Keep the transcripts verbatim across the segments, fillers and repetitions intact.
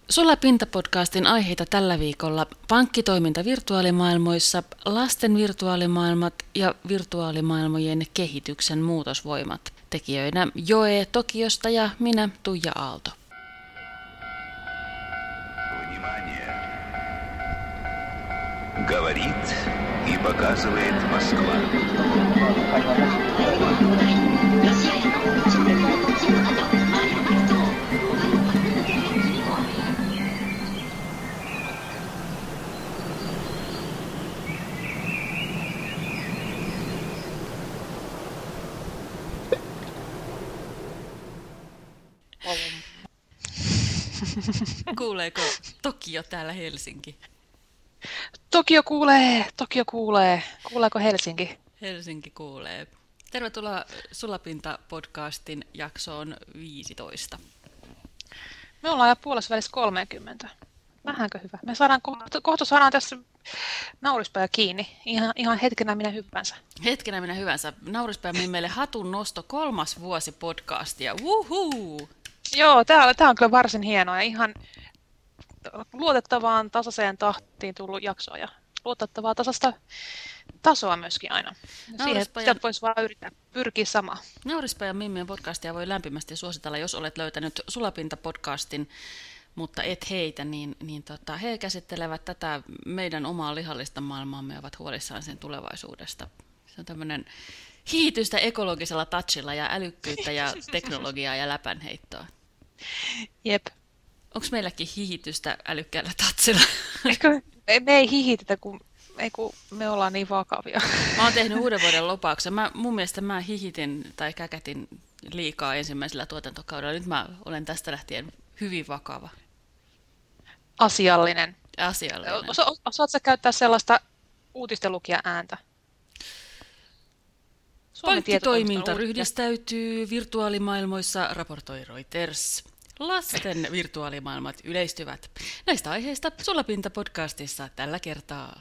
Sulla Pinta-podcastin aiheita tällä viikolla pankkitoiminta virtuaalimaailmoissa, lasten virtuaalimaailmat ja virtuaalimaailmojen kehityksen muutosvoimat. Tekijöinä Joe Tokiosta ja minä Tuija Aalto. Внимание! Говорит и показывает Москва. Kuuleeko Tokio täällä Helsinki? Tokio kuulee, Tokio kuulee. Kuuleeko Helsinki? Helsinki kuulee. Tervetuloa Sulapinta-podcastin jaksoon viisitoista. Me ollaan jo puolessa välissä kolmekymmentä. Vähänkö hyvä? Me saadaan kohta, kohta saadaan tässä naurispäivä kiinni. Ihan, ihan hetkenä minä hyppänsä. Hetkenä minä hyvänsä. Naurispäivä meille hatun nosto kolmas vuosi podcastia. Wuhuu! Joo, tää, tää on kyllä varsin hienoa ja ihan luotettavaan tasaiseen tahtiin tullut jaksoa ja luotettavaa tasasta tasoa myöskin aina. Siihen sitä voisi vaan yrittää pyrkiä samaan. Naurispa ja Mimmien podcastia voi lämpimästi suositella, jos olet löytänyt Sulapinta-podcastin, mutta et heitä, niin, niin tota, he käsittelevät tätä meidän omaa lihallista maailmaamme ja ovat huolissaan sen tulevaisuudesta. Se on tämmöinen hiitystä ekologisella touchilla ja älykkyyttä ja teknologiaa ja läpänheittoa. Jep. Onko meilläkin hihitystä älykkäällä touchilla? Eikö, me ei hihitetä, kun, ei, kun me ollaan niin vakavia. Mä oon tehnyt uuden vuoden lopauksen. Mä, mun mielestä mä hihitin tai käkätin liikaa ensimmäisellä tuotantokaudella. Nyt mä olen tästä lähtien hyvin vakava. Asiallinen. Asiallinen. Osa, osaatko sä käyttää sellaista uutistenlukija ääntä? Pankkitoiminta ryhdistäytyy virtuaalimaailmoissa, raportoi Reuters. Lasten virtuaalimaailmat yleistyvät. Näistä aiheista Sulapinta-podcastissa tällä kertaa.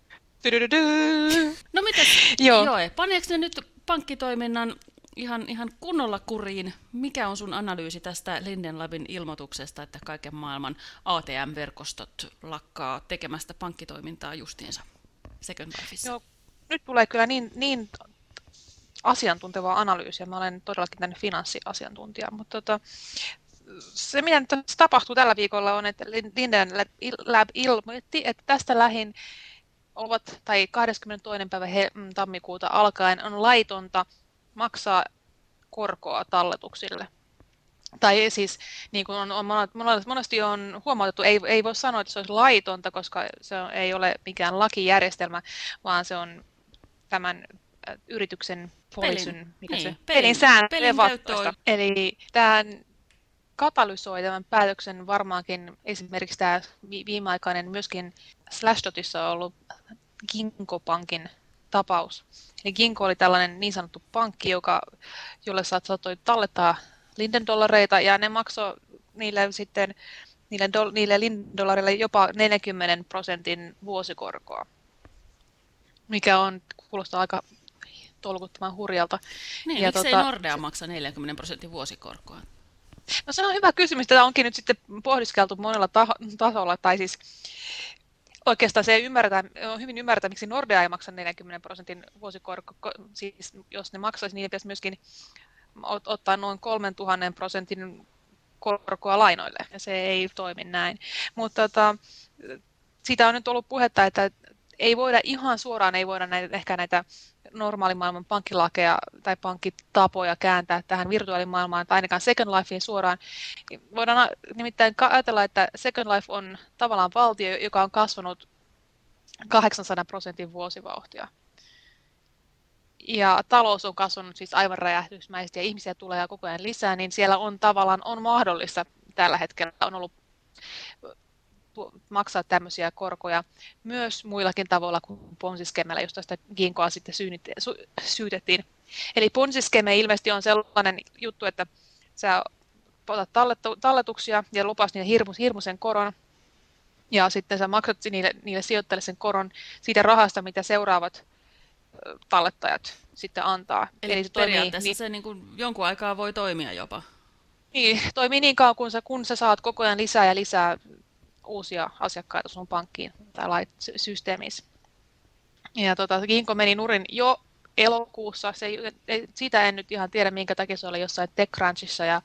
No mitäs, Joo. Joe, paneeko ne nyt pankkitoiminnan ihan, ihan kunnolla kuriin? Mikä on sun analyysi tästä Linden Labin ilmoituksesta, että kaiken maailman A T M-verkostot lakkaa tekemästä pankkitoimintaa justiinsa Second Lifeissa? Joo. Nyt tulee kyllä niin, niin asiantuntevaa analyysiä. Mä olen todellakin tänne finanssiasiantuntija, mutta tota, se, mitä nyt tapahtuu tällä viikolla, on, että Linden Lab ilmoitti, että tästä lähin ovat, tai kahdeskymmenestoinen päivä tammikuuta alkaen on laitonta maksaa korkoa talletuksille. Tai siis, niin kuin on, on, monesti on huomautettu, ei, ei voi sanoa, että se olisi laitonta, koska se on, ei ole mikään lakijärjestelmä, vaan se on tämän yrityksen poliisin, mikä niin, se, pelin, pelin sääntöjen vastaista. Eli tämän katalysoi tämän päätöksen varmaankin esimerkiksi tämä viimeaikainen myöskin Slashdotissa ollut Ginkgo-pankin tapaus. Eli Ginkgo oli tällainen niin sanottu pankki, joka, jolle saattoi tallettaa Linden-dollareita ja ne maksoi niille sitten niille, do, niille Linden-dollareille jopa neljänkymmenen prosentin vuosikorkoa, mikä on, kuulostaa aika tolkuttoman hurjalta. Niin, ja miksei tota, Nordea maksa neljänkymmenen prosentin vuosikorkoa? No se on hyvä kysymys. Tätä onkin nyt sitten pohdiskeltu monella tasolla, tai siis oikeastaan se ymmärretään, on hyvin ymmärretään, miksi Nordea ei maksa neljänkymmenen prosentin vuosikorko. Siis jos ne maksaisi, niin pitäisi myöskin ottaa noin kolmentuhannen prosentin korkoa lainoille, ja se ei toimi näin. Mutta tota, siitä on nyt ollut puhetta, että ei voida ihan suoraan, ei voida näitä, ehkä näitä normaalimaailman pankkilakeja tai pankkitapoja kääntää tähän virtuaalimaailmaan tai ainakaan Second Lifeen suoraan. Voidaan nimittäin ajatella, että Second Life on tavallaan valtio, joka on kasvanut kahdeksansadan prosentin vuosivauhtia. Ja talous on kasvanut siis aivan räjähdysmäisesti ja ihmisiä tulee koko ajan lisää, niin siellä on tavallaan on mahdollista tällä hetkellä on ollut maksaa tämmöisiä korkoja myös muillakin tavoilla kuin ponsiskemellä, josta sitä Ginkgoa sitten syytettiin. Eli ponsiskeme ilmeisesti on sellainen juttu, että sä otat talletuksia ja lupaat niille hirmus, hirmuisen koron, ja sitten sä maksat niille, niille sijoittajille sen koron siitä rahasta, mitä seuraavat tallettajat sitten antaa. Eli, Eli se periaatteessa toimii, se niin kuin jonkun aikaa voi toimia jopa. Niin, toimii niin kauan, kun sä, kun sä saat koko ajan lisää ja lisää uusia asiakkaita sun pankkiin tai lait, systeemissä. Ja tota, Ginkgo meni nurin jo elokuussa. Se ei, ei, siitä en nyt ihan tiedä, minkä takia se oli jossain TechCrunchissa ja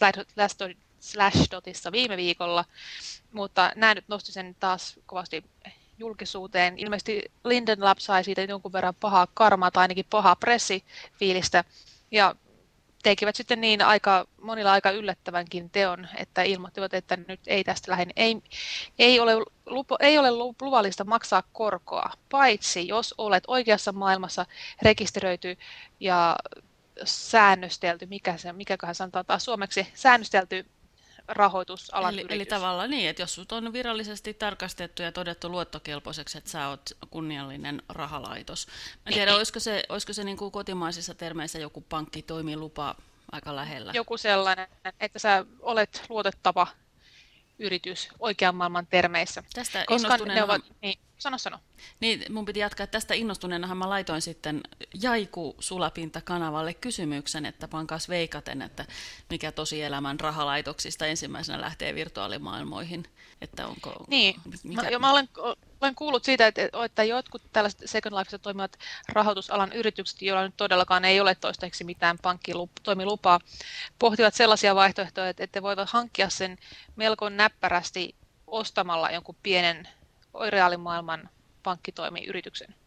Slashdotissa viime viikolla, mutta nämä nyt nosti sen taas kovasti julkisuuteen. Ilmeisesti Linden Lab sai siitä jonkun verran pahaa karmaa tai ainakin pahaa pressifiilistä ja tekivät sitten niin aika, monilla aika yllättävänkin teon, että ilmoittivat, että nyt ei tästä lähde, ei, ei, ole, lupa, ei ole luvallista maksaa korkoa, paitsi jos olet oikeassa maailmassa rekisteröity ja säännöstelty, mikä se, mikäköhän sanotaan taas suomeksi, säännöstelty rahoitusalan eli, yritys. eli tavallaan niin, että jos sut on virallisesti tarkastettu ja todettu luottokelpoiseksi, että sä oot kunniallinen rahalaitos. Mä en tiedä, niin. olisiko se, olisiko se niin kuin kotimaisissa termeissä joku pankkitoimilupa aika lähellä? Joku sellainen, että sä olet luotettava yritys oikean maailman termeissä. Tästä koska ne ovat, niin, sano sano. Niin, mun piti jatkaa, että tästä innostuneenahan mä laitoin sitten Jaiku Sulapinta-kanavalle kysymyksen, että pankaas veikaten, että mikä tosielämän rahalaitoksista ensimmäisenä lähtee virtuaalimaailmoihin. Että onko, niin, mikä... mä, mä olen, olen kuullut siitä, että, että jotkut tällaiset Second Lifeissa toimivat rahoitusalan yritykset, joilla nyt todellakaan ei ole toistaiseksi mitään pankkitoimilupaa, pohtivat sellaisia vaihtoehtoja, että voivat hankkia sen melko näppärästi ostamalla jonkun pienen reaalimaailman pankkitoimiyrityksen.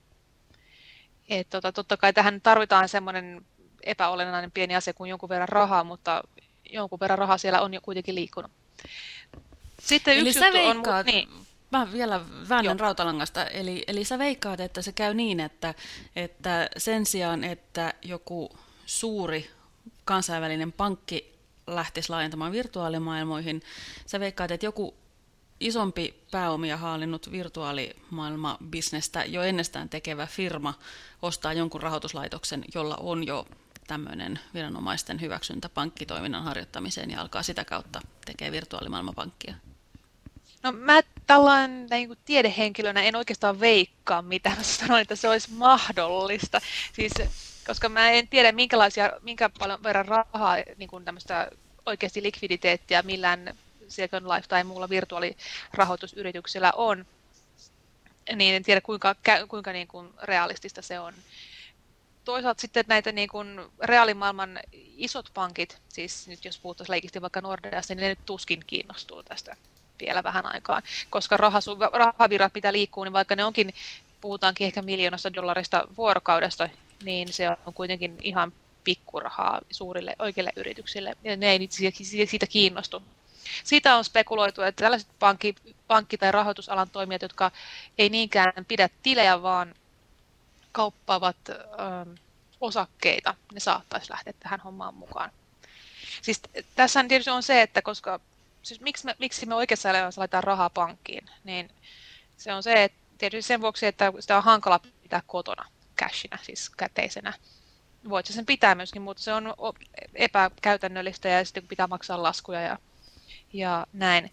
Et, tota, totta kai tähän tarvitaan semmoinen epäolennainen pieni asia kuin jonkun verran rahaa, mutta jonkun verran rahaa siellä on jo kuitenkin liikkunut. Sitten eli yksi sä juttu veikkaat, on... Niin. Mä vielä väännän rautalangasta, eli, eli sä veikkaat, että se käy niin, että, että sen sijaan, että joku suuri kansainvälinen pankki lähtisi laajentamaan virtuaalimaailmoihin, sä veikkaat, että joku isompi pääomia haalinnut virtuaalimaailma-bisnestä jo ennestään tekevä firma ostaa jonkun rahoituslaitoksen, jolla on jo tämmöinen viranomaisten hyväksyntä pankkitoiminnan harjoittamiseen ja alkaa sitä kautta tekee virtuaalimaailmapankkia. No mä tällainen niin kuin tiedehenkilönä en oikeastaan veikkaa mitään. Mä sanoin, että se olisi mahdollista. Siis, koska mä en tiedä minkälaisia, minkä paljon verran rahaa niin kuin tämmöistä oikeasti likviditeettiä millään Second Life tai muulla virtuaalirahoitusyrityksellä on, niin en tiedä kuinka, kuinka niin kuin realistista se on. Toisaalta sitten näitä niin kuin reaalimaailman isot pankit, siis nyt jos puhuttaisiin leikisti vaikka Nordeasta, niin ne nyt tuskin kiinnostuu tästä vielä vähän aikaa, koska rahasu, rahavirrat mitä liikkuu, niin vaikka ne onkin, puhutaankin ehkä miljoonasta dollarista vuorokaudesta, niin se on kuitenkin ihan pikkurahaa suurille oikeille yrityksille, ja ne ei siitä kiinnostu. Siitä on spekuloitu, että tällaiset pankki, pankki- tai rahoitusalan toimijat, jotka ei niinkään pidä tilejä, vaan kauppaavat ö, osakkeita, ne saattaisi lähteä tähän hommaan mukaan. Siis tässä tietysti on se, että koska, siis miksi, me, miksi me oikeassa elämässä laitetaan rahaa pankkiin, niin se on se, että tietysti sen vuoksi, että sitä on hankala pitää kotona cashina, siis käteisenä. Voit sen pitää myöskin, mutta se on epäkäytännöllistä ja sitten pitää maksaa laskuja ja Ja näin.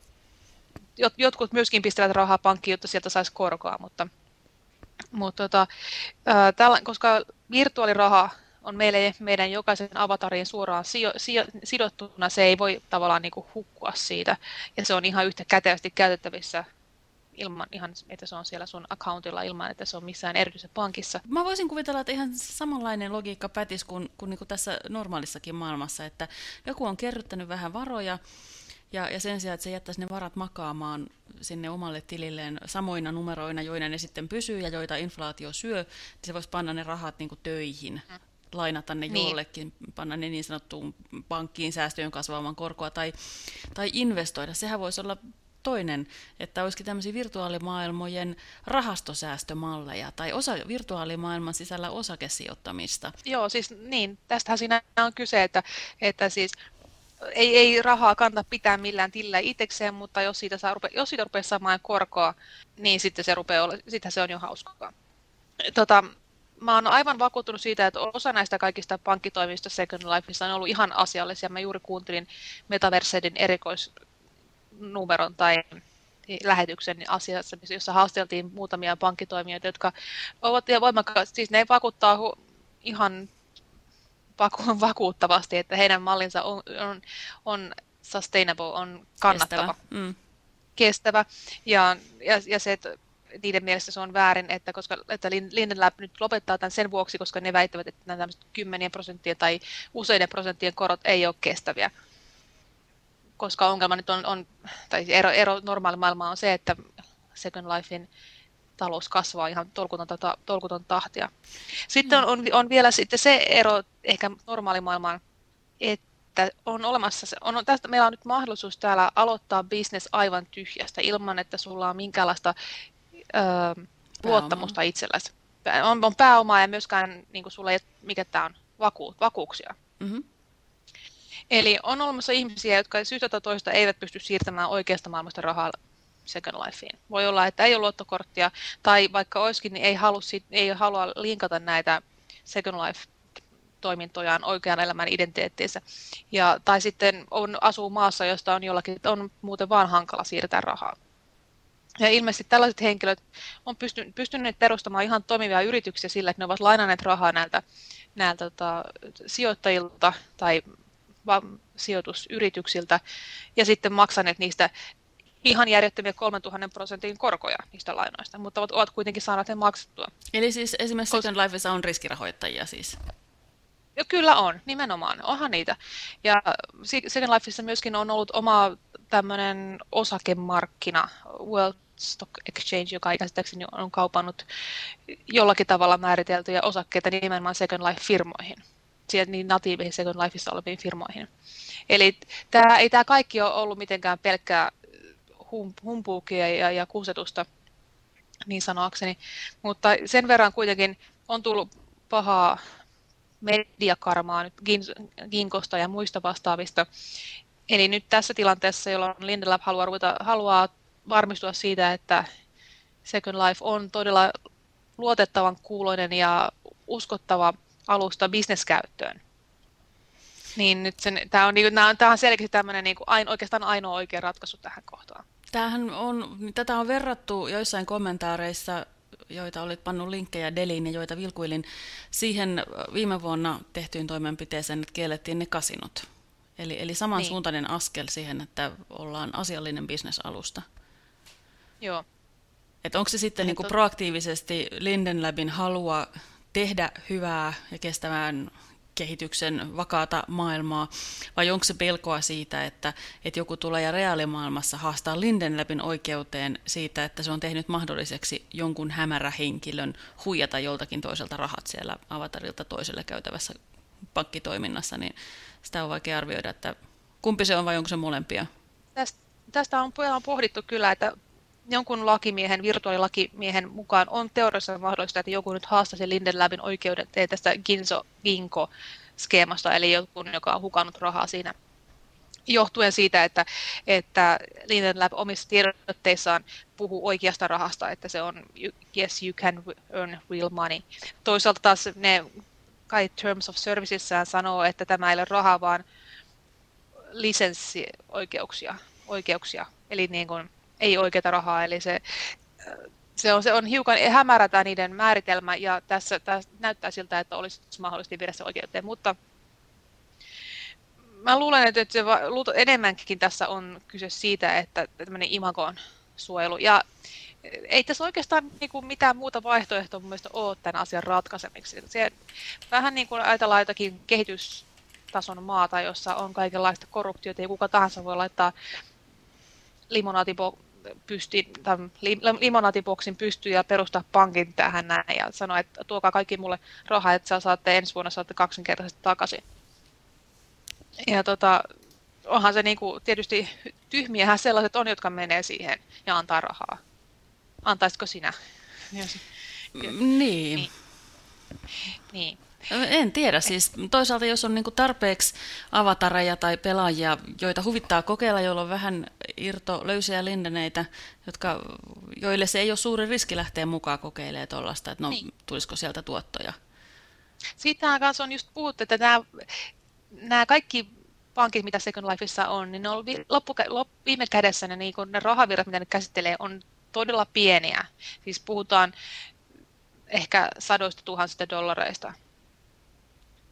Jotkut myöskin pistävät rahaa pankkiin, jotta sieltä saisi korkoa, mutta, mutta tota, ää, tällä, koska virtuaaliraha on meille, meidän jokaisen avatariin suoraan sijo, sijo, sidottuna, se ei voi tavallaan niin kuin hukkua siitä, ja se on ihan yhtä kätevästi käytettävissä ilman, ihan, että se on siellä sun accountilla ilman, että se on missään erityisessä pankissa. Mä voisin kuvitella, että ihan samanlainen logiikka pätisi kuin, kuin, niin kuin tässä normaalissakin maailmassa, että joku on kerryttänyt vähän varoja, ja, ja sen sijaan, että se jättäisi ne varat makaamaan sinne omalle tililleen samoina numeroina, joina ne sitten pysyy ja joita inflaatio syö, niin se voisi panna ne rahat niin kuin töihin. Mm. Lainata ne niin. jollekin, panna ne niin sanottuun pankkiin säästöjen kasvamaan korkoa tai, tai investoida. Sehän voisi olla toinen, että olisikin tämmöisiä virtuaalimaailmojen rahastosäästömalleja tai osa virtuaalimaailman sisällä osakesijoittamista. Joo, siis niin, tästähän siinä on kyse, että, että siis ei, ei rahaa kannata pitää millään tilillä itsekseen, mutta jos siitä, saa, jos siitä rupeaa saamaan korkoa, niin sitten se, rupeaa, sitten se on jo hauskaa. Tota, mä oon aivan vakuuttunut siitä, että osa näistä kaikista pankkitoimista Second Lifeissa on ollut ihan asiallisia. Mä juuri kuuntelin Metaversedin erikoisnumeron tai lähetyksen asiassa, jossa haasteltiin muutamia pankkitoimijoita, jotka ovat voimakkaasti, siis ne vakuuttaa ihan vaku- vakuuttavasti, että heidän mallinsa on, on, on sustainable, on kannattava, Kestävä. Mm. kestävä ja, ja, ja se, että niiden mielestä se on väärin, että koska että Linden Lab nyt lopettaa tämän sen vuoksi, koska ne väittävät, että nämä kymmenien prosenttien tai useiden prosenttien korot ei ole kestäviä. Koska ongelma nyt on, on tai ero, ero normaali maailmaan on se, että Second Lifein talous kasvaa ihan tolkutonta, tolkuton tahtia. Sitten on, on, on vielä sitten se ero ehkä normaalimaailmaan, että on olemassa, se, on, tästä meillä on nyt mahdollisuus täällä aloittaa business aivan tyhjästä ilman, että sulla on minkäänlaista ö, luottamusta itselläsi. On, on pääomaa ja myöskään niin kuin sulla ei, mikä tämä on, vaku, vakuuksia. Mm-hmm. Eli on olemassa ihmisiä, jotka syystä tai toista eivät pysty siirtämään oikeasta maailmasta rahaa Second Lifeen. Voi olla, että ei ole luottokorttia, tai vaikka olisikin, niin ei, halua, ei halua linkata näitä Second Life-toimintojaan oikean elämän identiteettiinsä. Ja, tai sitten on, asuu maassa, josta on jollakin, on muuten vaan hankala siirtää rahaa. Ja ilmeisesti tällaiset henkilöt on pystynyt, pystyneet perustamaan ihan toimivia yrityksiä sillä, että ne ovat lainanneet rahaa näiltä, näiltä tota, sijoittajilta tai sijoitusyrityksiltä ja sitten maksaneet niistä ihan järjettömiä kolmentuhannen prosentin korkoja niistä lainoista, mutta ovat, ovat kuitenkin saaneet ne maksettua. Eli siis esimerkiksi Second Lifeissa on riskirahoittajia siis? Ja kyllä on, nimenomaan. Onhan niitä. Ja Second Lifeissa myöskin on ollut oma tämmöinen osakemarkkina, World Stock Exchange, joka käsittääkseni on kaupannut jollakin tavalla määriteltyjä osakkeita nimenomaan Second Life-firmoihin. Sieltä niin natiiveihin Second Lifeissa oleviin firmoihin. Eli tämä, ei tämä kaikki ole ollut mitenkään pelkkää hum, humpuukia ja, ja kusetusta, niin sanoakseni. Mutta sen verran kuitenkin on tullut pahaa mediakarmaa nyt Ginkosta ja muista vastaavista. Eli nyt tässä tilanteessa, jolloin Linden Lab haluaa, ruveta, haluaa varmistua siitä, että Second Life on todella luotettavan kuuloinen ja uskottava alusta bisneskäyttöön. Niin nyt sen, tämä on, niin, tämä on selkeästi tämmöinen niin kuin aino, oikeastaan ainoa oikea ratkaisu tähän kohtaan. Tämähän on, tätä on verrattu joissain kommentaareissa, joita olit pannut linkkejä Deliin ja joita vilkuilin, siihen viime vuonna tehtyyn toimenpiteeseen, että kiellettiin ne kasinot. Eli, eli samansuuntainen niin. askel siihen, että ollaan asiallinen bisnesalusta. Joo. Et onko se sitten niin kuin proaktiivisesti Linden Labin halua tehdä hyvää ja kestävän kehityksen vakaata maailmaa, vai onko se pelkoa siitä, että, että joku tulee ja reaalimaailmassa haastaa Linden Labin oikeuteen siitä, että se on tehnyt mahdolliseksi jonkun hämärähenkilön huijata joltakin toiselta rahat siellä avatarilta toiselle käytävässä pankkitoiminnassa, niin sitä on vaikea arvioida, että kumpi se on vai onko se molempia? Tästä, tästä on, on pohdittu kyllä, että jonkun lakimiehen, virtuaalilakimiehen mukaan on teoriassa mahdollista, että joku nyt haastaisi Linden Labin oikeuden tästä Ginko-skeemasta, eli joku, joka on hukannut rahaa siinä. Johtuen siitä, että, että Linden Lab omissa tiedotteissaan puhuu oikeasta rahasta, että se on yes, you can earn real money. Toisaalta taas ne kai Terms of Servicesään sanoo, että tämä ei ole rahaa, vaan lisenssioikeuksia, oikeuksia, eli niin kuin ei oikeata rahaa, eli se, se, on, se on hiukan hämärätä niiden määritelmä, ja tässä, tässä näyttää siltä, että olisi mahdollisesti viedä se oikeuteen, mutta mä luulen, että se enemmänkin tässä on kyse siitä, että tämmöinen imagon suojelu, ja ei tässä oikeastaan niin kuin mitään muuta vaihtoehtoa mun mielestä ole tämän asian ratkaisemiksi. Se, vähän niin kuin ajatellaan jotakin kehitystason maata, jossa on kaikenlaista korruptiota, ja kuka tahansa voi laittaa limonaatibo Pysty, limonaatiboksin pystyy ja perustaa pankin tähän näin ja sanoa, että tuokaa kaikki mulle rahaa, että sä saatte ensi vuonna saatte kaksinkertaisesti takaisin. Ja tota, onhan se niinku, tietysti tyhmiähän sellaiset on, jotka menee siihen ja antaa rahaa. Antaisitko sinä? Niin. Niin. niin. En tiedä, siis toisaalta jos on niinku tarpeeksi avatareja tai pelaajia, joita huvittaa kokeilla, joilla on vähän irto löysiä lindeneitä, jotka, joille se ei ole suuri riski lähteä mukaan kokeilemaan tuollaista, että no niin. Tulisiko sieltä tuottoja. Siitähän kanssa on just puhuttu, että nämä, nämä kaikki pankit, mitä Second Lifeissa on, niin ne on loppu, loppu, viime kädessä ne, niin ne rahavirrat, mitä ne käsittelee, on todella pieniä. Siis puhutaan ehkä sadoista tuhansista dollareista.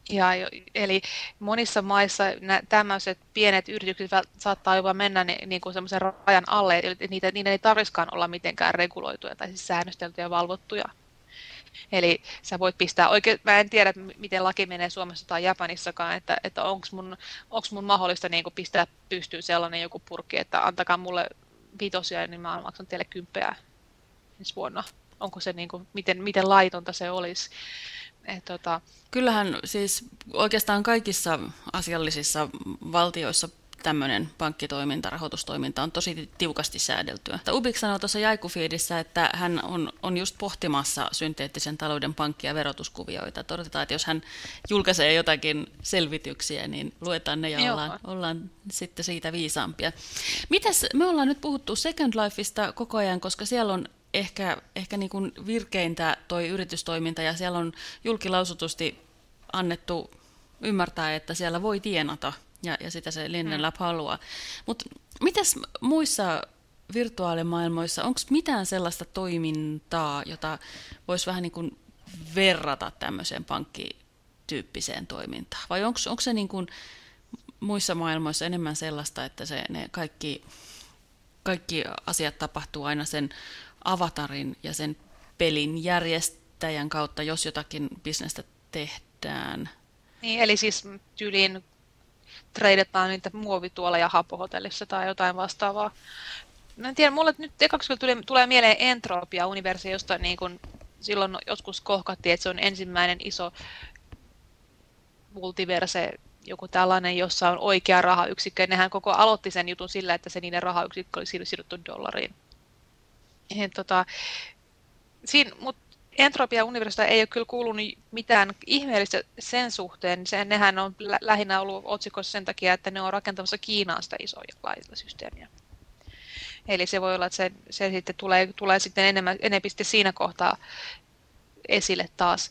Ja, jo- eli monissa maissa nä, tämmöiset pienet yritykset vält- saattaa jopa mennä ni, niin kuin semmoisen rajan alle, että niitä, niiden ei tarvitsisikaan olla mitenkään reguloituja tai siis säännösteltyjä ja valvottuja. Eli sä voit pistää oikein, mä en tiedä m- miten laki menee Suomessa tai Japanissakaan, että, että onko mun, onks mun mahdollista niin kuin pistää pystyyn sellainen joku purkki, että antakaa mulle viitosia, niin mä maksan teille kymppejä ensi vuonna. Onko se niin kuin, miten, miten laitonta se olisi? Et, tota, Kyllähän siis oikeastaan kaikissa asiallisissa valtioissa tämmöinen pankkitoiminta, rahoitustoiminta on tosi tiukasti säädeltyä. Ubik sanoi tuossa Jaikufiidissä, että hän on, on just pohtimassa synteettisen talouden pankki- ja verotuskuvioita. Todetaan, että jos hän julkaisee jotakin selvityksiä, niin luetaan ne ja ollaan, ollaan sitten siitä viisaampia. Mitäs, me ollaan nyt puhuttu Second Lifeista koko ajan, koska siellä on ehkä, ehkä niin kuin virkeintä toi yritystoiminta ja siellä on julkilausutusti annettu ymmärtää, että siellä voi tienata ja, ja sitä se Linden Lab haluaa. Mutta mitäs muissa virtuaalimaailmoissa, onko mitään sellaista toimintaa, jota voisi vähän niin kuin verrata tämmöiseen pankkityyppiseen toimintaan? Vai onko se niin kuin muissa maailmoissa enemmän sellaista, että se, ne kaikki, kaikki asiat tapahtuu aina sen avatarin ja sen pelin järjestäjän kautta, jos jotakin bisnestä tehdään? niin, eli siis tyyliin treidataan niitä muovituoleja Hapohotellissa tai jotain vastaavaa. Mä en tiedä, mulle nyt ekaksi tulee, tulee mieleen Entropia Universe, josta niin kun silloin joskus kohkattiin, että se on ensimmäinen iso multiverse, joku tällainen, jossa on oikea rahayksikkö. Nehän koko aloitti sen jutun sillä, että se niiden rahayksikkö oli sidottu dollariin. Ja, tota, siinä, mut Entropia Universesta ei ole kyllä kuulunut mitään ihmeellistä sen suhteen. Se, nehän on lä- lähinnä ollut otsikossa sen takia, että ne on rakentamassa Kiinaan sitä isoja systeemiä. Eli se voi olla, että se, se sitten tulee, tulee sitten enemmän, enemmän siinä kohtaa esille taas.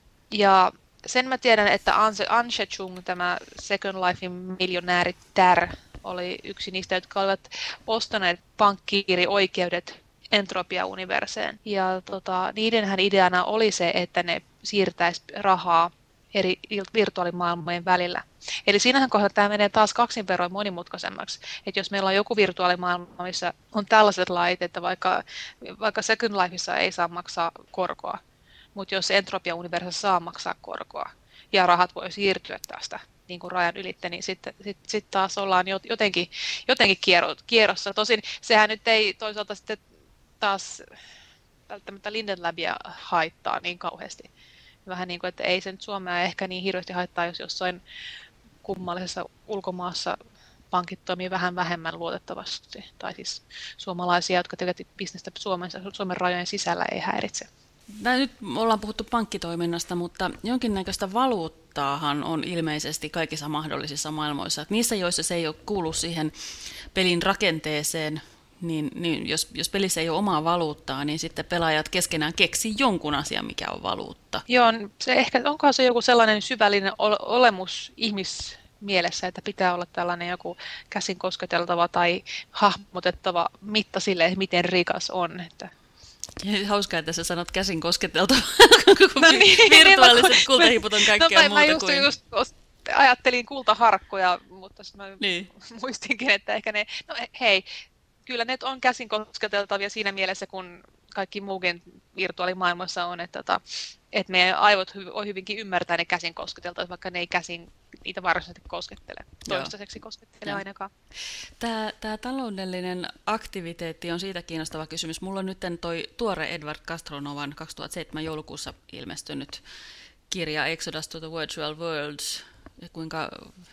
Ja sen mä tiedän, että Anse Chung, tämä Second Lifein miljonääri Tär, oli yksi niistä, jotka olivat ostaneet pankkiirioikeudet Entropia-universeen. Ja tota, niidenhän ideana oli se, että ne siirtäisi rahaa eri virtuaalimaailmojen välillä. Eli siinähän kohdalla tämä menee taas kaksin verroin monimutkaisemmaksi. Että jos meillä on joku virtuaalimaailma, missä on tällaiset lait, että vaikka, vaikka Second Lifeissa ei saa maksaa korkoa, mutta jos Entropia-universessa saa maksaa korkoa ja rahat voi siirtyä tästä niin kuin rajan ylitte, niin sitten sit, sit taas ollaan jotenkin, jotenkin kierrossa. Tosin sehän nyt ei toisaalta sitten taas välttämättä Linden Labia haittaa niin kauheasti. Vähän niin kuin, että ei se nyt Suomea ehkä niin hirveästi haittaa, jos jossain kummallisessa ulkomaassa pankit toimii vähän vähemmän luotettavasti. Tai siis suomalaisia, jotka tekevät bisnestä Suomen, Suomen rajojen sisällä, ei häiritse. Nyt ollaan puhuttu pankkitoiminnasta, mutta jonkinnäköistä valuuttaahan on ilmeisesti kaikissa mahdollisissa maailmoissa. Että niissä, joissa se ei ole kuulu siihen pelin rakenteeseen, niin, niin jos, jos pelissä ei ole omaa valuuttaa, niin sitten pelaajat keskenään keksii jonkun asian, mikä on valuutta. Joo, se ehkä, onkohan se joku sellainen syvällinen olemus ihmismielessä, että pitää olla tällainen joku käsin kosketeltava tai hahmotettava mitta sille, että miten rikas on. Että hauskaa, että sä sanot käsin kosketeltava, kun no niin, virtuaaliset niin, kultahiput on kaikkea no, muuta mä just, kuin... Just, ajattelin kultaharkkoja, mutta sitten mä niin. muistinkin, että ehkä ne... No hei, kyllä ne on käsin kosketeltavia siinä mielessä, kun kaikki muukin virtuaalimaailmassa on, että, että, että meidän aivot on hyvinkin ymmärtää ne käsin kosketeltavat, vaikka ne ei käsin niitä varsinaisesti koskettele, toistaiseksi koskettele Joo. ainakaan. Tämä, tämä taloudellinen aktiviteetti on siitä kiinnostava kysymys. Mulla on nyt toi tuore Edward Castronovan kaksituhattaseitsemän joulukuussa ilmestynyt kirja Exodus to the Virtual Worlds, ja kuinka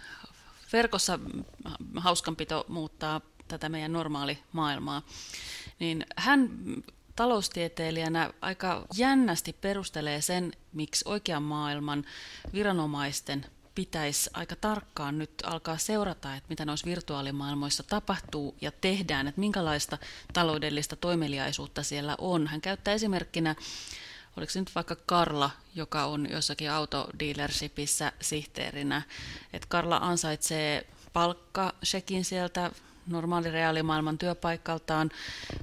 verkossa hauskanpito muuttaa tätä meidän normaalimaailmaa. Niin hän taloustieteilijänä aika jännästi perustelee sen, miksi oikean maailman viranomaisten pitäisi aika tarkkaan nyt alkaa seurata, että mitä noissa virtuaalimaailmoissa tapahtuu ja tehdään, että minkälaista taloudellista toimeliaisuutta siellä on. Hän käyttää esimerkkinä, oliko se nyt vaikka Karla, joka on jossakin autodealershipissä sihteerinä, että Karla ansaitsee palkkashekin sieltä normaali reaalimaailman työpaikaltaan,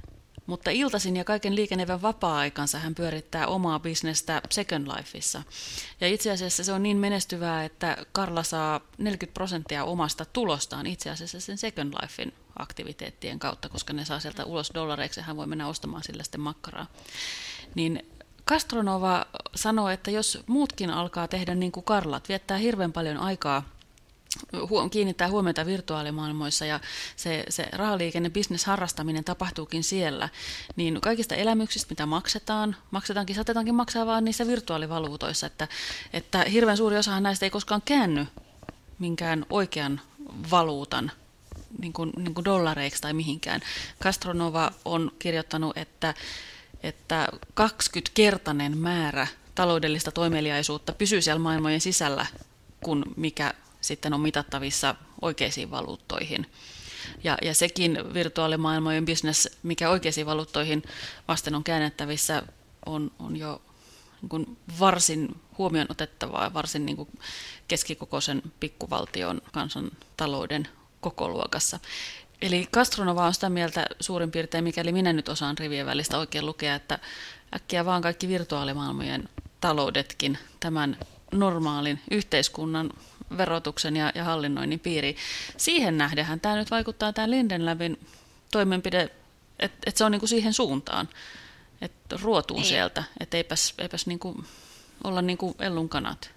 mutta iltaisin ja kaiken liikenevän vapaa-aikansa hän pyörittää omaa bisnestä Second Lifeissa. Ja itse asiassa se on niin menestyvää, että Karla saa neljäkymmentä prosenttia omasta tulostaan itse asiassa sen Second Lifein aktiviteettien kautta, koska ne saa sieltä ulos dollareiksi ja hän voi mennä ostamaan sillä sitten makkaraa. Niin Castronova sanoo, että jos muutkin alkaa tehdä niin kuin Karlat, viettää hirveän paljon aikaa, kiinnittää huomiota virtuaalimaailmoissa ja se, se rahaliikenne, business-harrastaminen tapahtuukin siellä, niin kaikista elämyksistä, mitä maksetaan, maksetaankin, saatetaankin maksaa vaan niissä virtuaalivaluutoissa, että, että hirveän suuri osahan näistä ei koskaan käänny minkään oikean valuutan, niin kuin, niin kuin dollareiksi tai mihinkään. Castronova on kirjoittanut, että että kaksikymmenkertainen määrä taloudellista toimeliaisuutta pysyy siellä maailmojen sisällä, kun mikä sitten on mitattavissa oikeisiin valuuttoihin. Ja, ja sekin virtuaalimaailmojen business, mikä oikeisiin valuuttoihin vasten on käännettävissä, on, on jo niin kuin varsin huomioon otettavaa, varsin niin kuin keskikokoisen pikkuvaltion kansantalouden kokoluokassa. Eli Castronova on sitä mieltä suurin piirtein, mikäli minä nyt osaan rivien välistä oikein lukea, että äkkiä vaan kaikki virtuaalimaailmojen taloudetkin tämän normaalin yhteiskunnan verotuksen ja, ja hallinnoinnin piiriin. Siihen nähdenhän tämä nyt vaikuttaa tämä Lindenlabin toimenpide, että et se on niinku siihen suuntaan, että ruotuun niin sieltä, että eipäs, eipäs niinku olla niinku ellun kanat.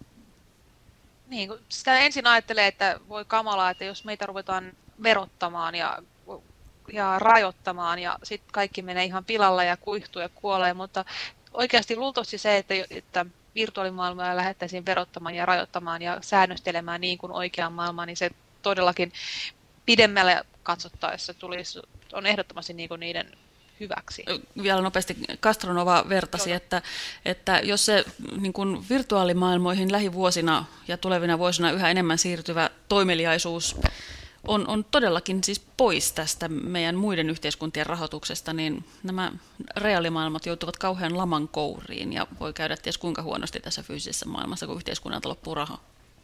Niin, kun sitä ensin ajattelee, että voi kamalaa, että jos meitä ruvetaan verottamaan ja, ja rajoittamaan ja sitten kaikki menee ihan pilalla ja kuihtuu ja kuolee, mutta oikeasti luultavasti se, että, että virtuaalimaailmaa lähdettäisiin verottamaan ja rajoittamaan ja säännöstelemään niin kuin oikeaan maailmaan, niin se todellakin pidemmälle katsottaessa tulisi, on ehdottomasti niin kuin niiden hyväksi. Vielä nopeasti Castronova vertasi, että, että jos se niin kuin virtuaalimaailmoihin lähivuosina ja tulevina vuosina yhä enemmän siirtyvä toimeliaisuus on, on todellakin siis pois tästä meidän muiden yhteiskuntien rahoituksesta, niin nämä reaalimaailmat joutuvat kauhean laman kouriin ja voi käydä ties kuinka huonosti tässä fyysisessä maailmassa, kun yhteiskunnalta loppuu raha.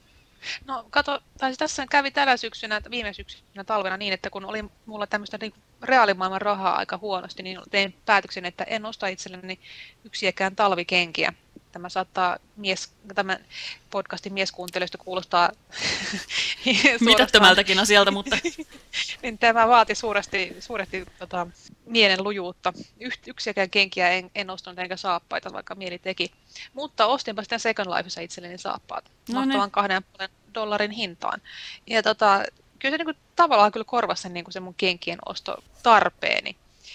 No kato, tai tässä kävi tällä syksynä, viime syksynä talvena niin, että kun oli mulla tämmöistä niin reaalimaailman rahaa aika huonosti, niin tein päätöksen, että en osta itselleni yksiäkään talvikenkiä. Tämä saattaa mies, tämän podcastin mieskuuntelijoista kuulostaa mitättömältäkin asialta, mutta niin tämä vaati suuresti, suuresti tota, mielen lujuutta. Yksiäkään kenkiä en, en ostanut enkä saappaita, vaikka mieli teki. Mutta ostinpa sitten Second Lifeissa itselleni saappaat. No mahtavan kahden puolen dollarin hintaan. Ja tota, kyllä se niin kuin, tavallaan kyllä korvasi sen, niin kuin se mun kenkien ostotarpeeni.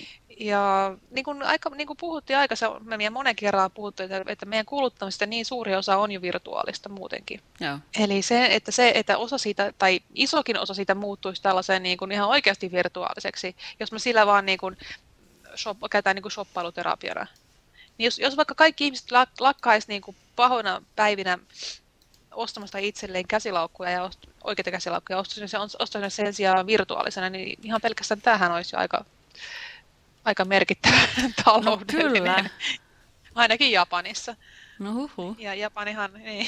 Ja niin kuin, aika, niin kuin puhuttiin aikaisemmin ja monen kerran puhuttu, että, että meidän kuluttamista niin suuri osa on jo virtuaalista muutenkin. Joo. Eli se, että se, että osa siitä, tai isokin osa siitä muuttuisi tällaiseen niin kuin ihan oikeasti virtuaaliseksi, jos me sillä vaan niin kuin shop, käytetään niin kuin shoppailuterapiana. Niin jos, jos vaikka kaikki ihmiset lakkaisi niin kuin pahoina päivinä ostamasta itselleen käsilaukkuja ja ost, oikeita käsilaukkuja, ostaisimme sen sijaan virtuaalisena, niin ihan pelkästään tämähän olisi jo aika... Aika merkittävä taloudellinen. No, kyllä. Ainakin Japanissa. No huhu. Ja Japanihan, niin,